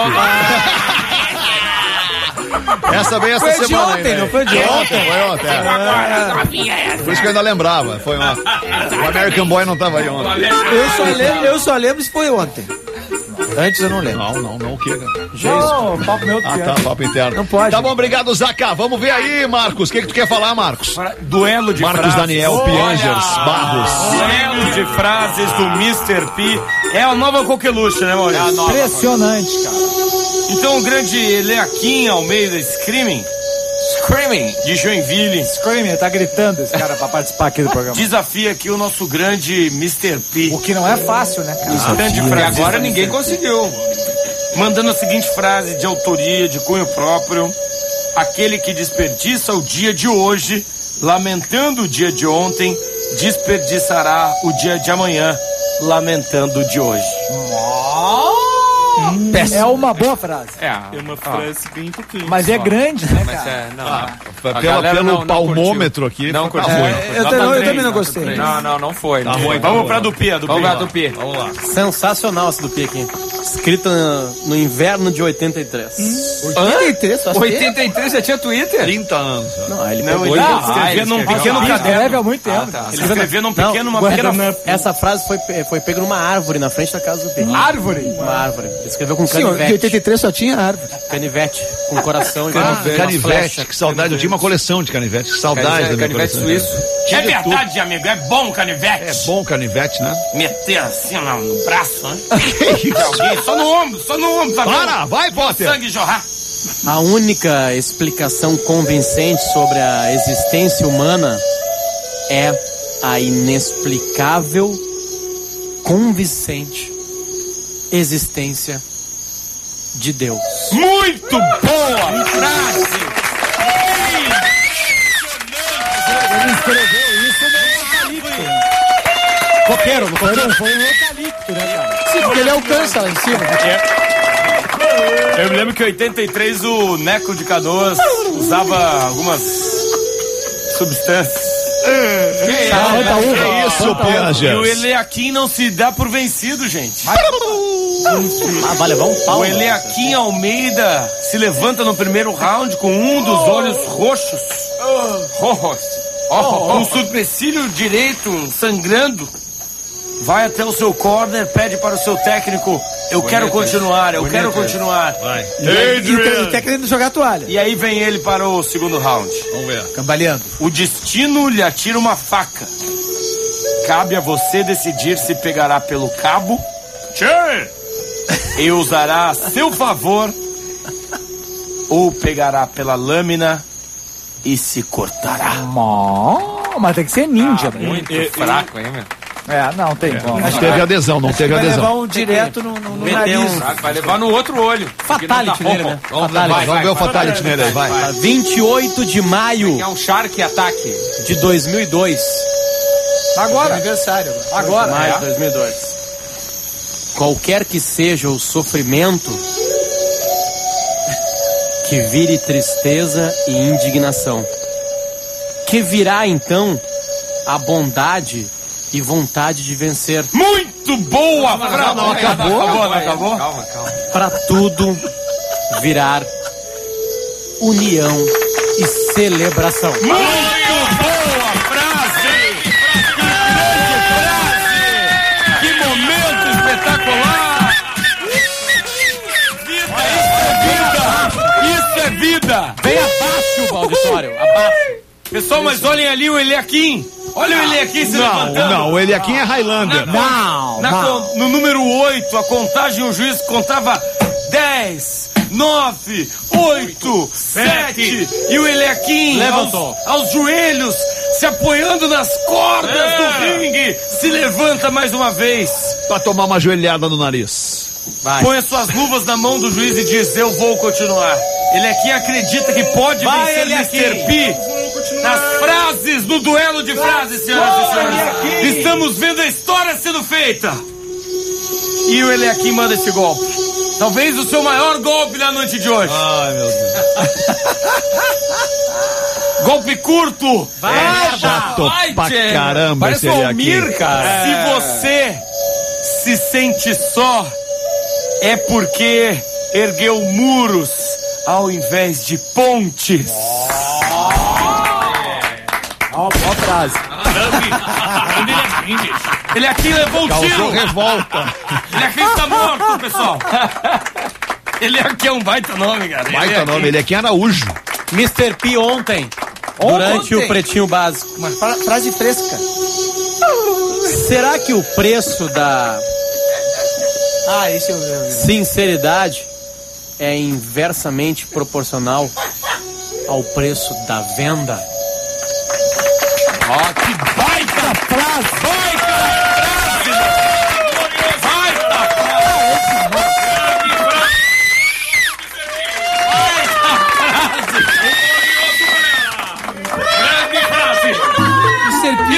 Essa veio essa Foi de semana ontem, aí, né? não foi de ontem? Foi ontem, é. Agora, novinha essa. Por isso que eu ainda lembrava. Foi uma... O American Boy não tava aí ontem. Eu só lembro, eu só lembro se foi ontem. Antes eu não lembro. Não, não, não, o quê, cara? Não, papo meu. Ah, tá, papo interno. Não pode. Tá bom, obrigado, Zaca. Vamos ver aí, Marcos. O que que tu quer falar, Marcos? Duelo de Marcos frases. Daniel Piangers Barros. Duelo de frases do mister P. É a nova coqueluche, né, Maurício? Impressionante, cara. Então o grande Leaquim Almeida Screaming, Screaming, de Joinville, Screaming, ele tá gritando esse cara pra participar aqui do programa. desafia aqui o nosso grande mister P. O que não é fácil, né, cara? Grande E frase. agora ninguém conseguiu. Mandando a seguinte frase de autoria, de cunho próprio: aquele que desperdiça o dia de hoje, lamentando o dia de ontem, desperdiçará o dia de amanhã, lamentando o de hoje. Hum, é uma boa frase. É, é uma frase ah. bem tocante. Mas é grande, né, Mas cara? é, não, Ah, não. pela, pelo não, palmômetro não aqui. Não curtiu. Tá ruim. É, eu, também, eu também não gostei. Não, não, não foi. Tá não ruim. foi. Tá Vamos ruim. pra Dupi, a Dupi. Vamos lá, Dupi. Vamos lá. Sensacional essa Dupi aqui. Escrita no, no inverno de oitenta e três. oitenta e três, só oitenta e três já tinha Twitter? trinta anos. Não, aí ele Não, pegou ele e- ah, escrevia ele num escreveu. pequeno Ele caderno. escreve há muito tempo. Ah, tá. Ele escrevia num Não, pequeno, uma guarda- pequena... Essa frase foi, pe- foi pega numa árvore na frente da casa do Pedro. Árvore? Uma árvore. Ele escreveu com Sim, de canivete. oitenta e três só tinha árvore. Canivete, com coração e Ah, umas canivete, flechas. que saudade. Eu tinha uma coleção de canivete. Que saudade da minha Canivete coleção. suíço. É verdade, amigo, é bom canivete. É bom canivete, né? Meter assim no, no braço, né? Que isso? Alguém, só no ombro, só no ombro. Pra ver Para, o- vai, o Potter. sangue jorrar. A única explicação convincente sobre a existência humana é a inexplicável, convincente existência de Deus. Muito boa frase. Ele escreveu isso no eucalipto. Coqueiro, no coqueiro. Foi um eucalipto, né, cara? Sim, porque ele alcança lá em cima. Eu me lembro que em oitenta e três o Neco de Canoas usava algumas substâncias. Que Quanta uva. Que isso, E o Penas? Eliakim não se dá por vencido, gente. Ah, vai levar um pau. O Eliakim Almeida se levanta no primeiro round com um dos olhos roxos. Rojos. Com o supercílio direito sangrando. Vai até o seu corner, pede para o seu técnico: eu quero continuar, eu quero continuar. E tá querendo jogar a toalha. E aí vem ele para o segundo round. Vamos ver. Cambaleando. O destino lhe atira uma faca. Cabe a você decidir se pegará pelo cabo e usará a seu favor, ou pegará pela lâmina e se cortará. Mó, mas tem que ser ninja, né? Muito fraco, hein, meu? É, não tem como. Não teve adesão, não teve Vai levar adesão. um direto no, no, no Meter nariz. um- Vai levar no outro olho. Fatality nele, né? Vamos, Fatality. vai, vamos ver o Fatality nele aí, vai. vinte e oito de maio É um Shark ataque. de dois mil e dois. Agora. Aniversário. Agora. Maio de dois mil e dois. Qualquer que seja o sofrimento, que vire tristeza e indignação. Que virá então a bondade e vontade de vencer. Muito boa frase. não, acabou? Acabou, não acabou? Calma, calma. Para tudo virar união e celebração. Muito boa frase! Grande frase! Que momento espetacular! Vida, isso é vida! Isso é vida! Vem abaixo o auditório, abaixo. Pessoal, mas olhem ali o Eliakim! Olha o Eliakim se Não, levantando! não, ele aqui é Highlander. Não, Na não. con- no número oito, a contagem, o juiz contava dez, nove, oito, sete, e o Eliakim Levantou. aos, aos joelhos, se apoiando nas cordas do ringue, se levanta mais uma vez, Pra tomar uma joelhada no nariz. Vai. põe as suas luvas na mão do juiz e diz: eu vou continuar. Eliakim acredita que pode Vai, vencer Eliakim. mister P nas frases, no duelo de frases, senhoras e senhores. Estamos vendo a história sendo feita. E o Eliakim manda esse golpe. Talvez o seu maior golpe na noite de hoje. Ai, meu Deus. Golpe curto. Vai, Chato Vai, pra Tchê. caramba Parece esse o ele Almir, aqui. cara. Se você se sente só, é porque ergueu muros ao invés de pontes. Ó, ó a frase. Ele aqui levou um Causou tiro. revolta. Ele aqui está morto, pessoal. Ele aqui é um baita nome, cara. Baita Ele aqui- nome, ele aqui é Araújo. mister P ontem, durante Ontem? o Pretinho Básico. Uma fra- frase fresca. Será que o preço da Ah, esse eu vi. sinceridade é inversamente proporcional ao preço da venda? Ó, que baita frase! Baita frase! Baita frase! Grande frase!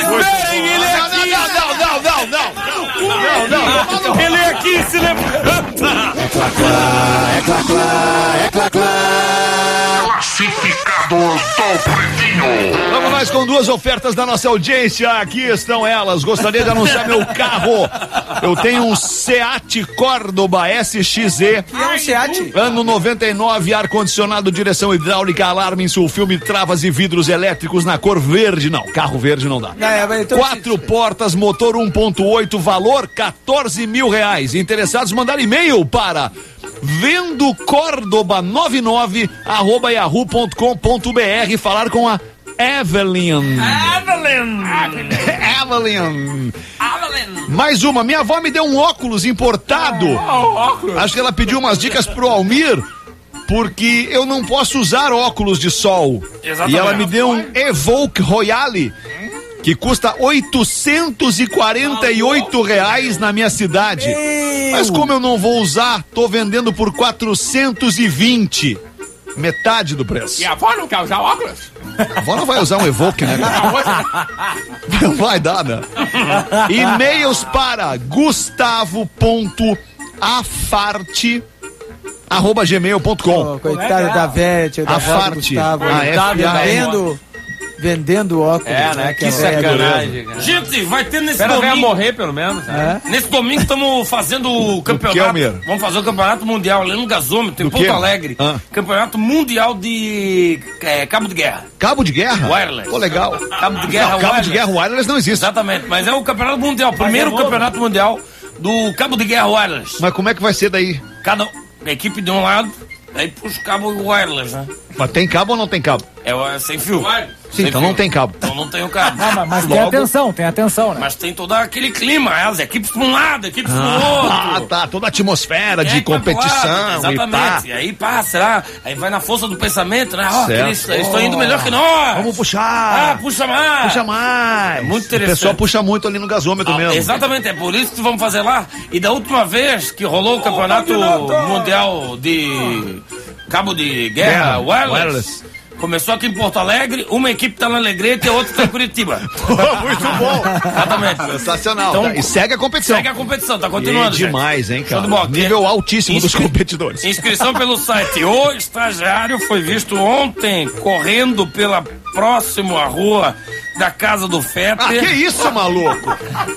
Esperem, ele é aqui! Não, não, não, não, não. Não, não. Ele é aqui se levanta! É clá, clá, é clá, clá, é clá, clá. Classificados do Pretinho. Vamos nós com duas ofertas da nossa audiência. Aqui estão elas. Gostaria de anunciar meu carro. Eu tenho um Seat Córdoba S X E. É um Seat. Ano noventa e nove, ar-condicionado, direção hidráulica, alarme, insulfilme, travas e vidros elétricos na cor verde. Não, carro verde não dá. É, mas então Quatro se- portas, motor um ponto oito, valor quatorze mil reais. Interessados, mandar e-mail para vendo córdoba noventa e nove arroba yahoo ponto com ponto br, falar com a Evelyn. Evelyn! Evelyn. Evelyn! Mais uma, minha avó me deu um óculos importado. Acho que ela pediu umas dicas pro Almir, porque eu não posso usar óculos de sol. Exatamente. E ela me deu um Evoque Royale, que custa oitocentos e quarenta e oito reais na minha cidade. Mas como eu não vou usar, tô vendendo por quatrocentos e vinte. Metade do preço. E a avó não quer usar óculos? A avó não vai usar um Evoque, né, cara? Não vai dar, né? E-mails para gustavo.afarte arroba gmail ponto com. Oh, coitado da velha, tio, da avó do Afarte. Gustavo. Ah, é, vendendo, vendendo óculos. É, né? Que Que a velha sacanagem, cara. Gente, vai ter nesse Espera a velha domingo. morrer, pelo menos. Né? É? Nesse domingo estamos fazendo o campeonato. Almir? Vamos fazer o campeonato mundial ali no gasômetro, em Do Porto quê? Alegre. Ah. Campeonato mundial de é, cabo de guerra. Cabo de guerra? Wireless. Pô, legal. Cabo de guerra, Não, cabo wireless. de guerra wireless não existe. Exatamente, mas é o campeonato mundial, primeiro campeonato mundial do cabo de guerra wireless. Mas como é que vai ser daí? Cada a equipe de um lado, aí puxa o cabo wireless, né? Mas tem cabo ou não tem cabo? É o- sem fio. Sim, Sem então fio. não tem cabo. Então não tem o cabo. Ah, mas, mas tem Logo, atenção, tem atenção, né? Mas tem todo aquele clima, as equipes para um lado, equipes para o outro. Ah, tá. Toda a atmosfera de É, competição claro, e pá. exatamente. E aí passa lá, aí vai na força do pensamento, né? Ó, Certo. eles eles estão indo melhor que nós. Vamos Ah, puxar. puxa mais. Puxa mais. É muito O interessante. pessoal puxa muito ali no gasômetro Ah, mesmo. exatamente, é por isso que vamos fazer lá. E da última vez que rolou o campeonato mundial de cabo de guerra, Guerra, wireless, wireless. começou aqui em Porto Alegre, uma equipe tá na Alegrete e a outra tá em Curitiba. Pô, muito bom. Exatamente. Sensacional. Então, Tá, e segue a competição. Segue a competição, tá E continuando. gente. demais, hein, Show cara? de bola. Nível altíssimo dos Inscri- competidores. Inscrição pelo site. O estagiário foi visto ontem correndo pela próxima rua da casa do Ah, Fetter. que isso, maluco?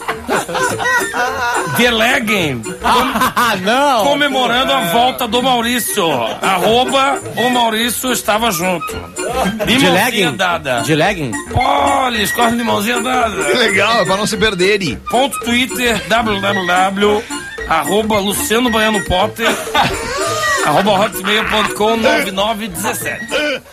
Deleguem. Ah, não! Comemorando a volta do Maurício. Arroba o Maurício estava junto. De De mãozinha legging? dada. De legging? Olha, escorre de mãozinha Que dada. legal, é pra não se perderem. Ponto Twitter, www, arroba Luciano Baiano Potter, arroba hotmail ponto com, nove nove um sete.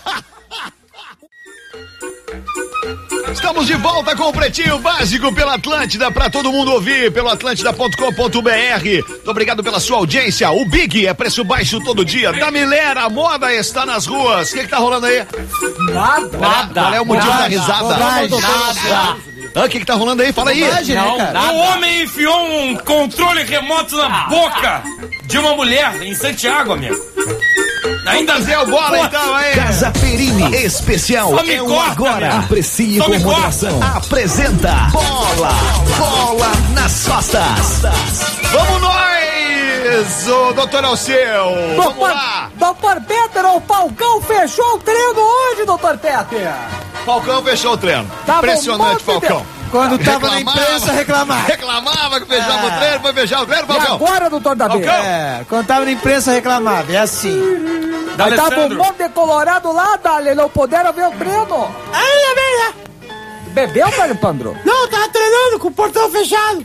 Estamos de volta com o Pretinho Básico pela Atlântida, pra todo mundo ouvir, pelo atlântida ponto com ponto br. Muito obrigado pela sua audiência. O Big é preço baixo todo dia. Da Milera, a moda está nas ruas. O que que tá rolando aí? Nada. Nada. Qual é o motivo da risada? bobagem. Nada. Ah, o que que tá rolando aí? Fala aí. Bobagem, né, cara? O homem enfiou um controle remoto na boca de uma mulher em Santiago, amigo. Ainda Zé, o bola então aí. Casa Perini, especial Só me é o corta, agora. meu. Aprecie Só com me corta. moderação. Apresenta Bola, Bola nas costas. Vamos nós, o doutor Alceu. Vamos lá. Doutor Peter, o Falcão fechou o treino hoje, doutor Peter. Falcão fechou o treino. Tava um Impressionante, monte de- Falcão. Quando tava na Reclamava. imprensa, reclamava. Reclamava que fechava o treino, foi fechar o treino, E Falcão. agora, doutor Davi? Falcão. É, quando tava na imprensa, reclamava. É assim. Aí tava um Alessandro. monte de colorado lá, Dali, não puderam ver o treino. Aí, velho. Bebeu, velho Pandro? Não, tava treinando com o portão fechado.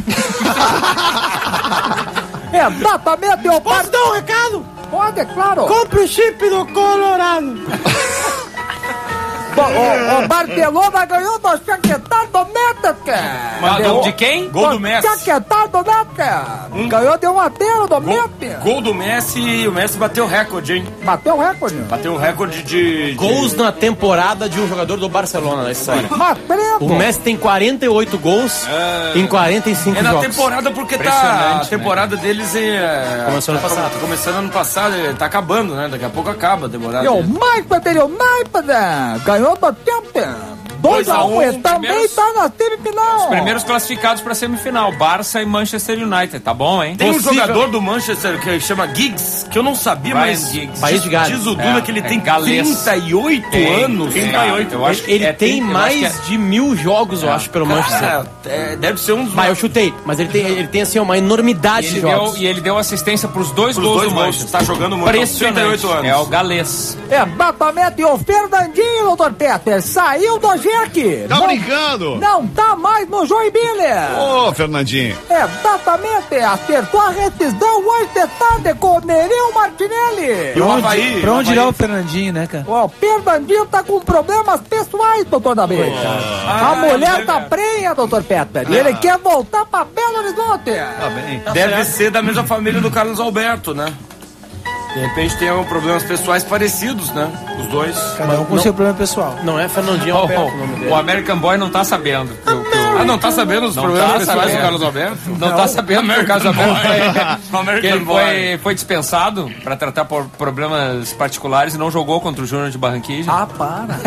Exatamente, eu Posso dar um recado? Pode, claro. Compre o chip do Colorado. Bom, o, o Barcelona ganhou do Shakhtar Donetsk. Mandou de quem? Gol do Messi. Shakhtar Donetsk. Ganhou de um a zero do Messi. Gol do Messi e o Messi bateu recorde, hein? Bateu o recorde. Bateu o recorde de, de... Gols na temporada de um jogador do Barcelona na história. Mas preto. O Messi tem quarenta e oito gols em quarenta e cinco É na jogos. temporada porque tá, a Impressionante, temporada deles é... Começou ano tá passado. come- Começando ano passado, é, tá acabando, né? Daqui a pouco acaba a temporada. E o Michael United ganhou do Champions. dois a um, e também primeiros- tá na semifinal. os primeiros classificados pra semifinal, Barça e Manchester United, tá bom, hein? Tem um Possível. jogador do Manchester que chama Giggs, que eu não sabia, Ryan mas Giggs. País de Gales. diz o Duda É, que ele é tem galês. trinta e oito Tem, anos. tem, trinta e oito. eu acho que Ele é, tem tem- eu mais acho que de mil jogos, eu acho, pelo Manchester. Cara, é, deve ser um dos Vai, eu chutei, mas ele tem, ele tem assim, uma enormidade E de ele, jogos. deu, e ele deu assistência pros dois Pros gols dois do gols. Manchester. Tá jogando muito. Impressionante. trinta e oito anos. É o galês. Exatamente, o Fernandinho, doutor Peter, saiu do Jeque. Tá Não- brincando? Não tá mais no Joinville. Ô, Fernandinho. Exatamente, acertou a rescisão hoje de tarde com o Nereu Martinelli. E o Havaí? Pra onde o irá Havaí- o Fernandinho, né, cara? O Fernandinho tá com problemas pessoais, doutor Davi. a Ah, mulher é. tá prenha, doutor Peter. E ele quer voltar pra Belo Horizonte. Tá bem. Deve ser da mesma família do Carlos Alberto, né? De repente tem um, problemas pessoais parecidos, né? Os dois. Cada um com seu problema pessoal. Não é Fernandinho Oh, Alberto oh, o nome dele. o American Boy não tá sabendo. que o- que o- Ah, não tá sabendo os Não problemas tá pessoais sabendo. do Carlos Alberto? Não, tá sabendo que o Carlos Alberto foi, American que ele Boy. foi, foi dispensado pra tratar por problemas particulares e não jogou contra o Júnior de Barranquilla. Ah, para.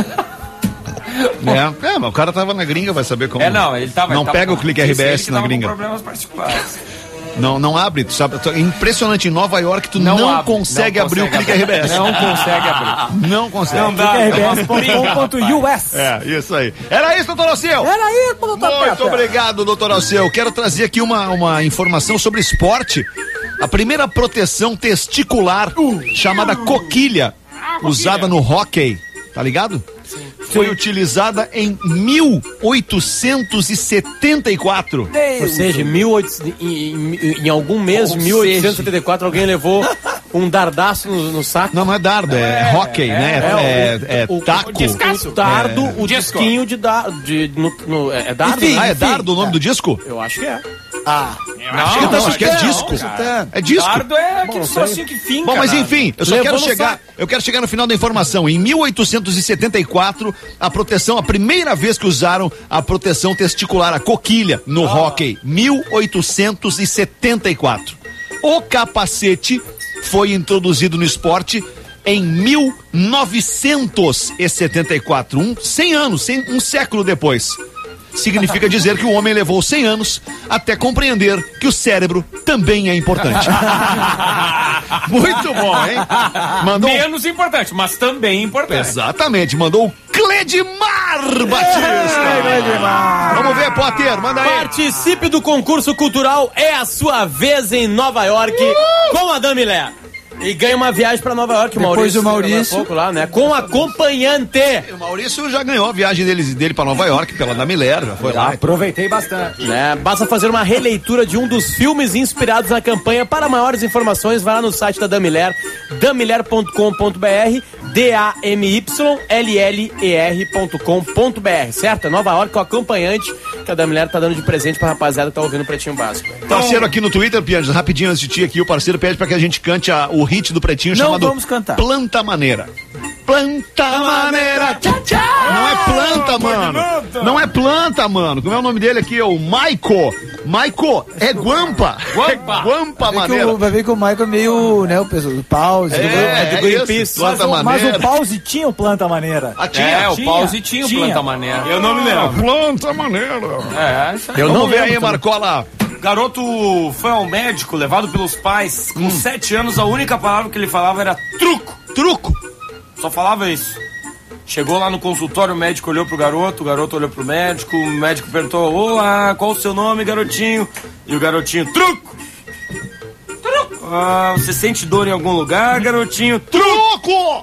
É, é, mas o cara tava na gringa, vai saber como. É, não, ele tava... Não ele tava- pega o clique disse R B ele S que na tava com gringa. problemas particulares. Não, não abre, tu sabe? É impressionante, em Nova York tu não, abre, consegue não abrir o consegue clique abrir. R B S. Não consegue abrir. Não consegue. Não dá. R B S ponto com ponto U S. É, isso aí. Era isso, doutor Alceu? Era isso, doutor Muito Peter. obrigado, doutor Alceu. Quero trazer aqui uma, uma informação sobre esporte. A primeira proteção testicular, chamada coquilha, usada no hóquei, tá ligado? Foi utilizada em mil oitocentos e setenta e quatro. Ou seja, mil e oitocentos, em, em, em algum mês de mil oitocentos e setenta e quatro, alguém levou um dardaço no, no saco. Não, não é dardo, é, hóquei, né? É, é, é o, taco. O dardo, o disquinho de dardo. De, no, no, é dardo? Enfim, né? ah, é dardo o nome do disco? Eu acho que é. Ah, acho que não, acho que é disco. É disco. Dardo é aquele Bom, sei. trocinho que finca. Bom, mas né? enfim, eu só Levou quero no chegar, saco. eu quero chegar no final da informação. Em mil oitocentos e setenta e quatro, a proteção, a primeira vez que usaram a proteção testicular, a coquilha, no hóquei, mil oitocentos e setenta e quatro. O capacete foi introduzido no esporte em mil novecentos e setenta e quatro, um, cem anos, cem, um século depois. Significa dizer que o homem levou cem anos até compreender que o cérebro também é importante. Muito bom, hein? Mandou... Menos importante, mas também importante. Exatamente, mandou o Cledimar Batista. Vamos ver, Potter, manda aí. Participe do concurso cultural É a Sua Vez em Nova York com a Damilé. E ganha uma viagem pra Nova York. Depois o Maurício. agora há pouco lá, né? Com acompanhante. O Maurício já ganhou a viagem dele, dele pra Nova York, pela da Miller, já foi lá. Aproveitei bastante. Né? Basta fazer uma releitura de um dos filmes inspirados na campanha. Para maiores informações, vá lá no site da Damilher, damilher ponto com ponto br, D A M Y L L E R ponto com ponto br, certo? É Nova York com acompanhante que a Damilher tá dando de presente pra rapaziada que tá ouvindo o Pretinho Básico. Parceiro aqui no Twitter, Pianges, rapidinho antes de ti aqui, o parceiro pede pra que a gente cante a- o hit do Pretinho Não chamado vamos cantar. Planta Maneira. Planta Maneira. Tchau, tchau. Não é planta, mano. Não é planta, mano. Como é o nome dele aqui? É o Maico. Maico é guampa. Guampa. É guampa Vai ver, que maneira. o, vai ver que o Michael é meio, né, o pessoal do pause. É, do- é do Greenpeace. isso, Planta Mas Maneira. o pause tinha o planta maneira. Ah, tinha? É, o Tinha, pause tinha o tinha. planta maneira. Eu não me lembro. Planta Maneira. É, isso aí. Eu Vamos não ver lembro aí, Marcola. Garoto foi ao médico, levado pelos pais. Com sete anos, a única palavra que ele falava era truco. Truco. Só falava isso. Chegou lá no consultório, o médico olhou pro garoto, o garoto olhou pro médico, o médico perguntou: olá, qual o seu nome, garotinho? E o garotinho: truco! Truco! Ah, você sente dor em algum lugar, garotinho? Truco!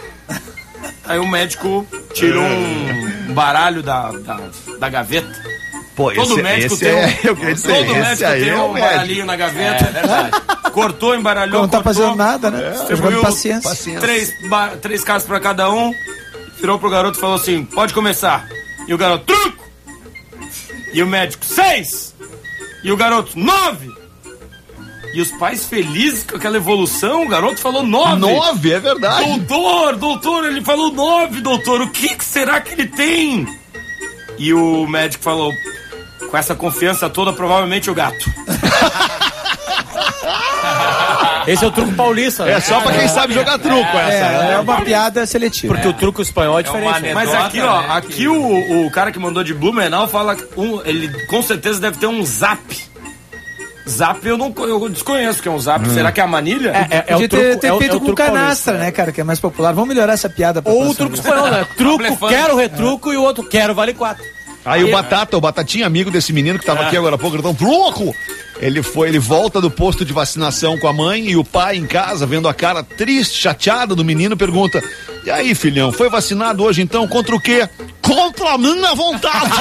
Aí o médico tirou um baralho da, da, da gaveta. Pô, Todo esse, médico esse tem é, um, eu queria dizer, todo esse médico aí tem é o um médico. baralhinho na gaveta. É verdade. Cortou, embaralhou, Não tá cortou, fazendo nada, né? Tá jogando distribuiu paciência. Paciência. Três, ba- três caras pra cada um. Virou pro garoto e falou assim: pode começar. E o garoto: truco! E o médico: seis! E o garoto: nove! E os pais felizes com aquela evolução, o garoto falou nove. Nove, é verdade. Doutor, doutor, ele falou nove, doutor. O que, que será que ele tem? E o médico falou: com essa confiança toda, provavelmente o gato. Esse é o truco paulista. Né? É só pra quem sabe jogar truco essa. É, né? é uma piada seletiva. Porque o truco espanhol é diferente. né? Mas aqui, ó, aqui o, o cara que mandou de Blumenau fala que um, ele com certeza deve ter um zap. Zap eu não eu desconheço o que é um zap. Hum. Será que é a manilha? É, é, é Podia o ter, truco, ter é o, feito é o com truco canastra, paulista, né, cara? Que é mais popular. Vamos melhorar essa piada. pra Ou o próxima truco vez. espanhol, né? Truco, blefando. quero retruco e o outro quero vale quatro. Aí o Batata, o Batatinha, amigo desse menino que tava aqui agora há pouco, ele tão louco. Ele foi, ele volta do posto de vacinação com a mãe e o pai em casa, vendo a cara triste, chateada do menino, pergunta: e aí, filhão, foi vacinado hoje então? Contra o quê? Contra a minha vontade!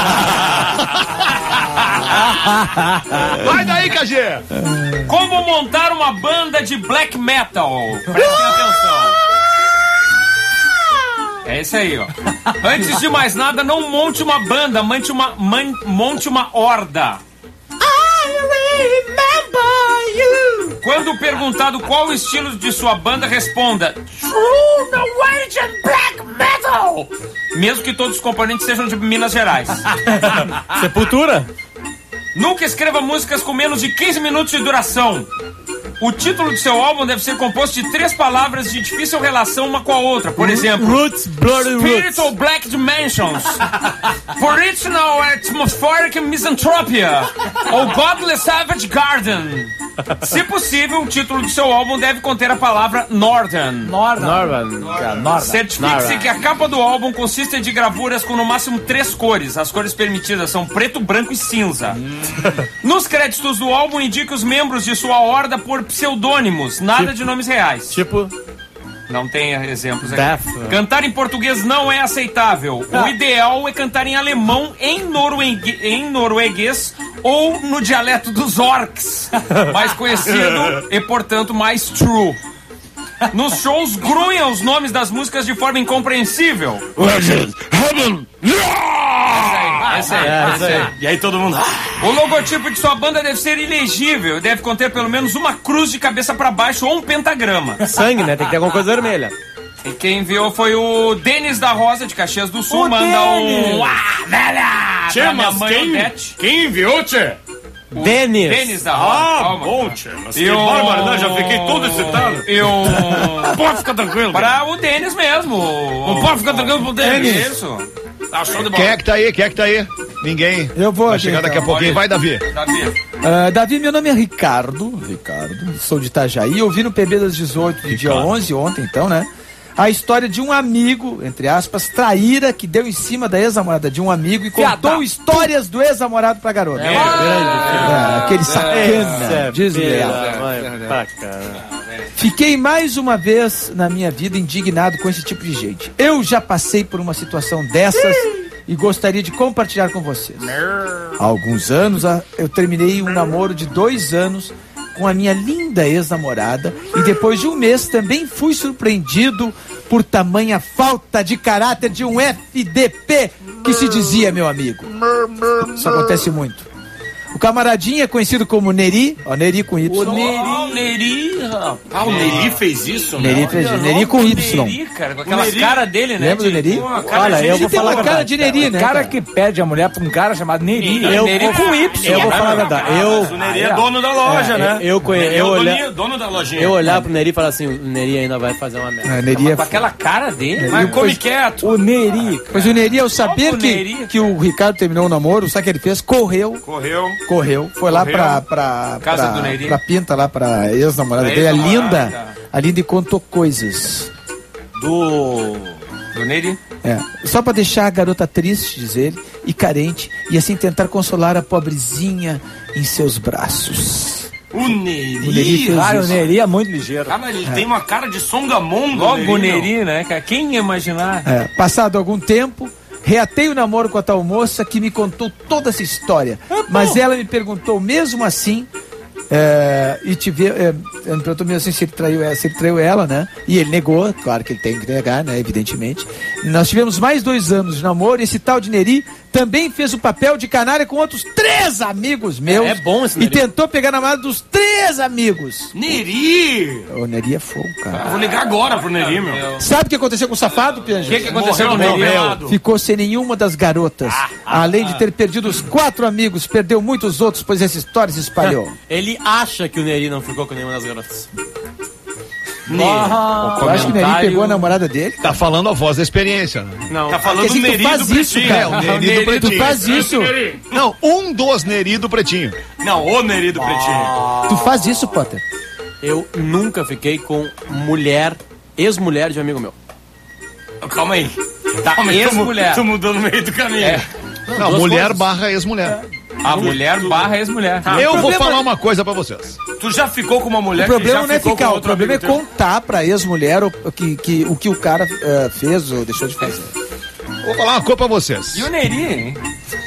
Vai daí, K G! Como montar uma banda de black metal? Prestem atenção. É isso aí, ó. Antes de mais nada, não monte uma banda, monte uma, man, monte uma horda. Quando perguntado qual o estilo de sua banda, responda: True Norwegian Black Metal! Mesmo que todos os componentes sejam de Minas Gerais. Sepultura? Nunca escreva músicas com menos de quinze minutos de duração. O título de seu álbum deve ser composto de três palavras de difícil relação uma com a outra. Por exemplo, Roots, Bloody Spiritual Roots. Black Dimensions, Original Atmospheric Misanthropia ou Godless Savage Garden. Se possível, o título de seu álbum deve conter a palavra Northern. Norman. Certifique-se que a capa do álbum consiste de gravuras com no máximo três cores. As cores permitidas são preto, branco e cinza. Nos créditos do álbum, indique os membros de sua horda por pseudônimos, nada de nomes reais. Tipo, Não tem exemplos aqui. Death. Cantar em português não é aceitável. O ideal é cantar em alemão, em, noruegue... em norueguês ou no dialeto dos orcs, mais conhecido e, portanto, mais true. Nos shows, grunham os nomes das músicas de forma incompreensível. Essa aí, É, essa aí. E aí todo mundo... O logotipo de sua banda deve ser ilegível, deve conter pelo menos uma cruz de cabeça pra baixo ou um pentagrama. Sangue, né? Tem que ter alguma coisa vermelha. E quem enviou foi o Denis da Rosa, de Caxias do Sul. O Manda Denis! um... Ah, velha! Tchê, pra minha mas mãe, quem, Odete. quem enviou, tchê? Denis. Denis da Rosa. Ah, calma. bom, tchê. Mas E que o- barbaridade, já fiquei todo excitado. E um... Pode ficar tranquilo. Pra o Denis mesmo. Não pode ficar tranquilo pro Denis. Isso. Tá show de Quem é bola. que tá aí? Quem é que tá aí? Ninguém. Eu vou Vai aqui, chegar daqui a então. pouquinho. Vai, Davi. Davi. Ah, Davi, meu nome é Ricardo. Ricardo. Sou de Itajaí. Eu vi no P B das dezoito, do dia onze, ontem, então, né? A história de um amigo, entre aspas, traíra, que deu em cima da ex-namorada de um amigo e contou histórias do ex-namorado pra garota. É, grande, É, aquele sacana, desleal. Fiquei mais uma vez na minha vida indignado com esse tipo de gente. Eu já passei por uma situação dessas e gostaria de compartilhar com vocês. Há alguns anos ah, eu terminei um namoro de dois anos com a minha linda ex-namorada e depois de um mês também fui surpreendido por tamanha falta de caráter de um F D P que se dizia meu amigo. Isso acontece muito. O camaradinha, conhecido como Neri, ó, Neri com Y. O Neri. Neri, rapaz. Ah, o Neri fez isso? Neri fez isso. Neri com Y. Neri, cara, com aquela Neri. cara dele, né? Lembra do de- Neri? com a cara Olha, de- eu vou Ele tem falar a uma cara verdade. de Neri, né? O cara cara? que pede a mulher pra um cara chamado Neri. Eu Neri vou- com Y. Eu vou falar a verdade. Eu, Mas o Neri é dono da loja, É, né? eu conhe- Neri é eu o olhar- doninho- dono da lojinha. eu olhar pro Neri e falar assim, o Neri ainda vai fazer uma merda. É, Neri é Com aquela cara dele. Mas come Pois- quieto. O Neri. Pois o Neri, ao saber o que, Neri, que o Ricardo terminou o namoro, sabe o que ele fez? Correu, Correu. correu, foi lá Correu. pra, pra, Casa pra, do Neri. pra Pinta, lá pra ex-namorada Pra dele, a ex-namorada. linda, a linda e contou coisas. Do... Do Neri. É, só pra deixar a garota triste, diz ele, e carente, e assim tentar consolar a pobrezinha em seus braços. O Neri. O Neri fez Cara, o isso. Neri é muito ligeiro. Cara, ele tem uma cara de songamongo. Logo o meu. Neri, né, cara? Quem ia imaginar? É, passado algum tempo, reatei o namoro com a tal moça que me contou toda essa história. Mas ela me perguntou mesmo assim, é, e tive, é, ela me perguntou mesmo assim se ele, traiu ela, se ele traiu ela, né? E ele negou, claro que ele tem que negar, né? Evidentemente. Nós tivemos mais dois anos de namoro e esse tal de Neri também fez o papel de canalha com outros três amigos meus. É, é bom esse E Neri. tentou pegar na namorada dos três amigos. Neri! O Neri é fogo, cara. Vou ligar agora pro Neri, meu. Sabe o que aconteceu com o safado, Pianjo? O que, que aconteceu com o Neri? Ficou sem nenhuma das garotas. Além de ter perdido os quatro amigos, perdeu muitos outros, pois essa história se espalhou. Ele acha que o Neri não ficou com nenhuma das garotas. Ah, eu acho que o Neri pegou a namorada dele. Tá falando a voz da experiência, né? Não. Tá falando Quer dizer do que tu Neri faz do isso, Pretinho. cara. É, o Neri do Neri, Pretinho. tu faz isso. Não, um dos Neri do Pretinho. Não, o Neri do Pretinho. Tu faz isso, Potter. Eu nunca fiquei com mulher, ex-mulher de um amigo meu. Calma aí. Calma aí, ex-mulher. Tu mudou no meio do caminho. É. Não, duas mulher coisas. barra ex-mulher. A mulher barra ex-mulher. Eu vou problema- falar uma coisa pra vocês. Tu já ficou com uma mulher O problema que não já é ficou ficar, com o outro problema é amigo teu? contar pra ex-mulher o que, que, o que o cara eh, fez ou deixou de fazer. Vou falar uma coisa pra vocês. E o Neri, hein?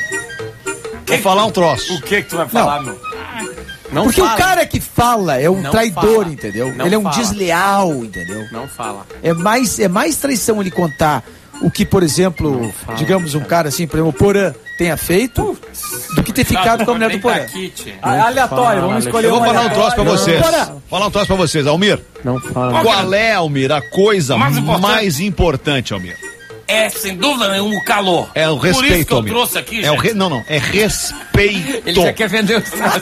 Vou falar um troço. O que que tu vai falar, meu? Não Porque fala. o cara que fala é um Não traidor, fala. entendeu? Não ele é um fala. desleal, entendeu? Não fala. É mais, é mais traição ele contar o que, por exemplo, digamos um cara assim, por exemplo, o Porã tenha feito, do que ter ficado com a mulher do Porã. Ah, aleatório, vamos escolher Eu vou um falar um troço pra aleatório. vocês. Bora. Vou falar um troço pra vocês, Almir. Não fala. Qual é, Almir, a coisa Mais mais importante? importante, Almir? É, sem dúvida nenhuma, o calor. É o Por isso respeito, que eu Almir. trouxe aqui, é o gente. re... Não, não, é respeito. Ele já quer vender o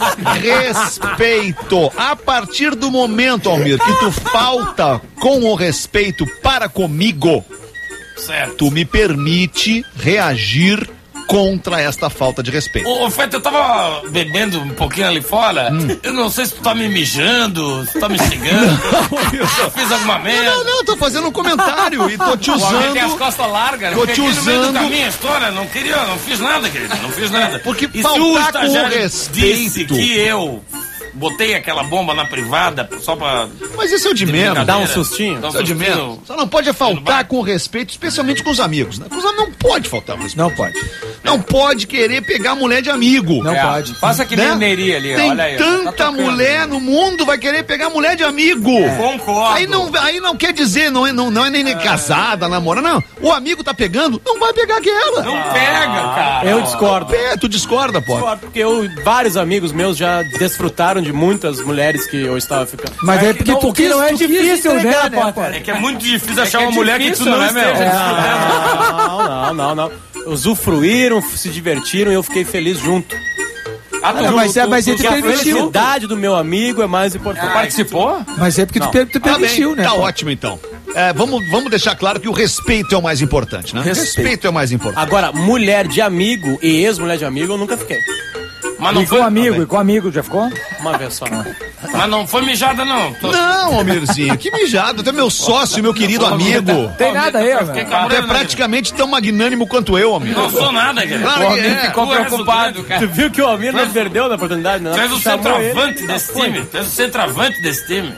Respeito. A partir do momento, Almir, que tu falta com o respeito para comigo, Certo. tu me permite reagir contra esta falta de respeito. Ô, ô Feta, eu tava bebendo um pouquinho ali fora. Eu não sei se tu tá me mijando, se tu tá me xingando. Se eu fiz alguma merda. Não, não, tô fazendo um comentário e tô te O homem tem as usando. costas largas. Tô eu te peguei no meio do usando. caminho a história. Não queria, não fiz nada, querido. Não fiz nada. Porque e se faltar o com estagiário respeito. disse que eu botei aquela bomba na privada só pra... Mas isso é o de menos. Dá um sustinho? Dá um Isso é o de sustinho. menos. Só não pode é faltar com respeito, especialmente com os amigos, né? Com os amigos não pode faltar com respeito. Não pode. Não pode querer pegar mulher de amigo. Não É, pode. Faça que nem Né? o Neri ali, Tem olha aí. ó. tanta Tá tocando. mulher no mundo, vai querer pegar mulher de amigo. Concordo. Aí não, aí não quer dizer, não é, não, não é nem, nem casada, namorada, não. O amigo tá pegando, não vai pegar aquela. Não pega, cara. Eu discordo. É, tu discorda, pô. Discordo, porque eu, vários amigos meus já desfrutaram de muitas mulheres que eu estava ficando. Mas é porque tu O que quis, não é tu quis difícil, entregar, né, Potter? É que é muito difícil achar que é uma mulher que tu difícil, não né, esteja meu? desfrutando. Não, não, não, não. Usufruíram, se divertiram e eu fiquei feliz junto. Ah, Não, mas é, mas ele te Porque a permitiu. felicidade do meu amigo é mais importante. Participou? Mas é porque tu, per- tu Tá permitiu, bem, né? tá pô? ótimo então. É, vamos, vamos deixar claro que o respeito é o mais importante, né? Respeito. é o mais importante. Agora, mulher de amigo e ex-mulher de amigo eu nunca fiquei. Mas não E foi com amigo, e com amigo, já ficou? Uma vez só. Mas não foi mijada, não. Tô... Não, Almirzinho, que mijado. Tu é meu sócio, meu querido amigo. Tem nada aí, Eu meu. fiquei com a Tu é mulher, né, praticamente tão magnânimo quanto eu, amigo. Não sou nada, querido. Claro que é. Ficou Tu és o preocupado, grande- cara. Tu viu que o Almir não perdeu na oportunidade, não? Tu és o Chamou centroavante ele. desse time. Tu és o centroavante desse time.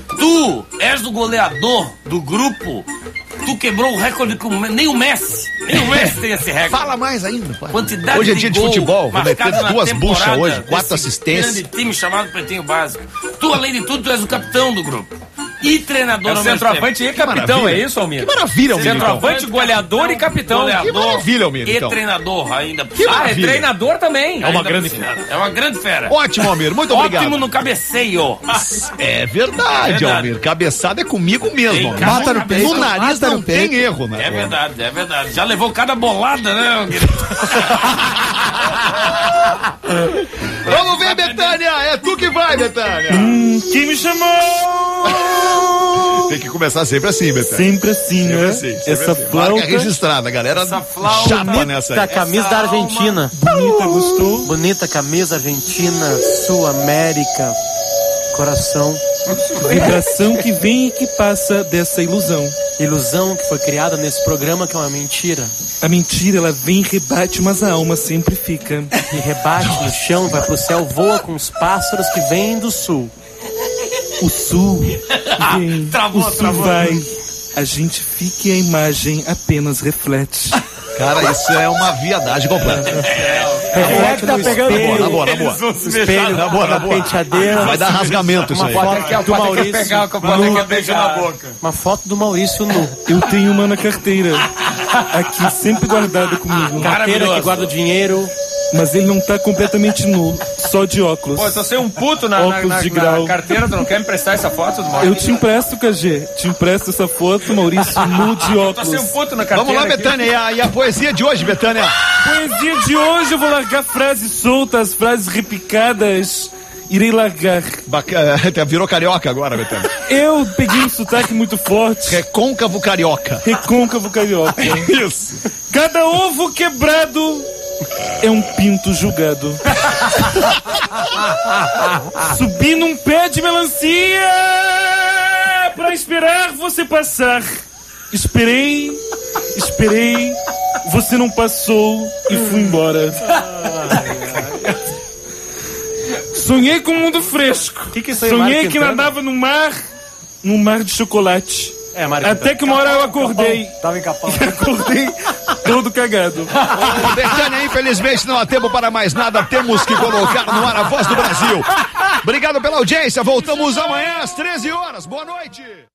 Tu és o goleador do grupo. Tu quebrou o recorde com nem o Messi. Nem o Messi tem esse recorde. Fala mais ainda. pai. Quantidade Hoje é dia de gol futebol, vou meter marcado na duas buchas temporada hoje, quatro desse assistências. grande time chamado Pretinho Básico. Tu, além de tudo, tu és o capitão do grupo. E treinador É o ao mesmo centroavante tempo. e capitão, maravilha. é isso, Almir? Que maravilha, Almir. então. Centroavante, goleador e capitão. Goleador Que maravilha, Almir, E então. treinador ainda. Que Ah, é maravilha. treinador também. É uma grande fera. É uma grande fera. Ótimo, Almir, muito obrigado. Ótimo no cabeceio. É verdade, verdade. Almir. Cabeçada é comigo mesmo, Tem Almir. cara- Mata no peito, No nariz mata não no tem peito. erro, né? É verdade, é verdade. Já levou cada bolada, né, meu querido? Vamos ver, Betânia. É tu que vai, Betânia. Quem me chamou? Tem que começar sempre assim, Betânia. Sempre assim, Sempre né? assim, sempre Essa assim. flauta Marca registrada, galera flauta chapa nessa Da aí. camisa da Argentina. bonita, gostou? Bonita camisa argentina, Sul América, coração. Vibração que vem e que passa dessa ilusão. Ilusão que foi criada nesse programa que é uma mentira. A mentira, ela vem e rebate, mas a alma sempre fica. E rebate no chão, vai pro céu, voa com os pássaros que vêm do sul. O sul vem, Travou, o sul travou. vai. A gente fica e a imagem apenas reflete. Cara, isso é uma viadagem completa. Reflete tá no pegando espelho, Na boa, na boa. espelho, Na boa, na boa. penteadeira. Vai dar rasgamento isso Uma aí. foto do Maurício. pegar com a bola que beijo na boca. Uma foto do Maurício nu. Eu tenho uma na carteira. aqui sempre guardada comigo. Carteira que guarda o dinheiro. Mas ele não tá completamente nu, só de óculos. Pô, se você é um puto na, óculos na, na, de na grau. carteira, tu não quer me emprestar essa foto do Maurício? Eu te empresto, K G. Te empresto essa foto, Maurício, nu de Eu tô óculos. sem um puto na carteira. Vamos lá, aqui. Betânia. E a, e a poesia de hoje, Betânia? Poesia de hoje, eu vou largar frases soltas, frases repicadas. Irei largar. Bacana. Virou carioca agora, Betânia. Eu peguei um sotaque muito forte. Recôncavo carioca. Recôncavo carioca. Isso. Cada ovo quebrado é um pinto julgado. Subi num pé de melancia pra esperar você passar. Esperei, esperei, você não passou e fui embora. Sonhei com um mundo fresco. Que que é isso aí, Sonhei Mário que Quintana? nadava no mar, num mar de chocolate. É, Mário Até que uma hora eu acordei. Tava encapado. Acordei todo cagado. Ô, Betânia, infelizmente não há tempo para mais nada. Temos que colocar no ar a voz do Brasil. Obrigado pela audiência. Voltamos amanhã às treze horas. Boa noite.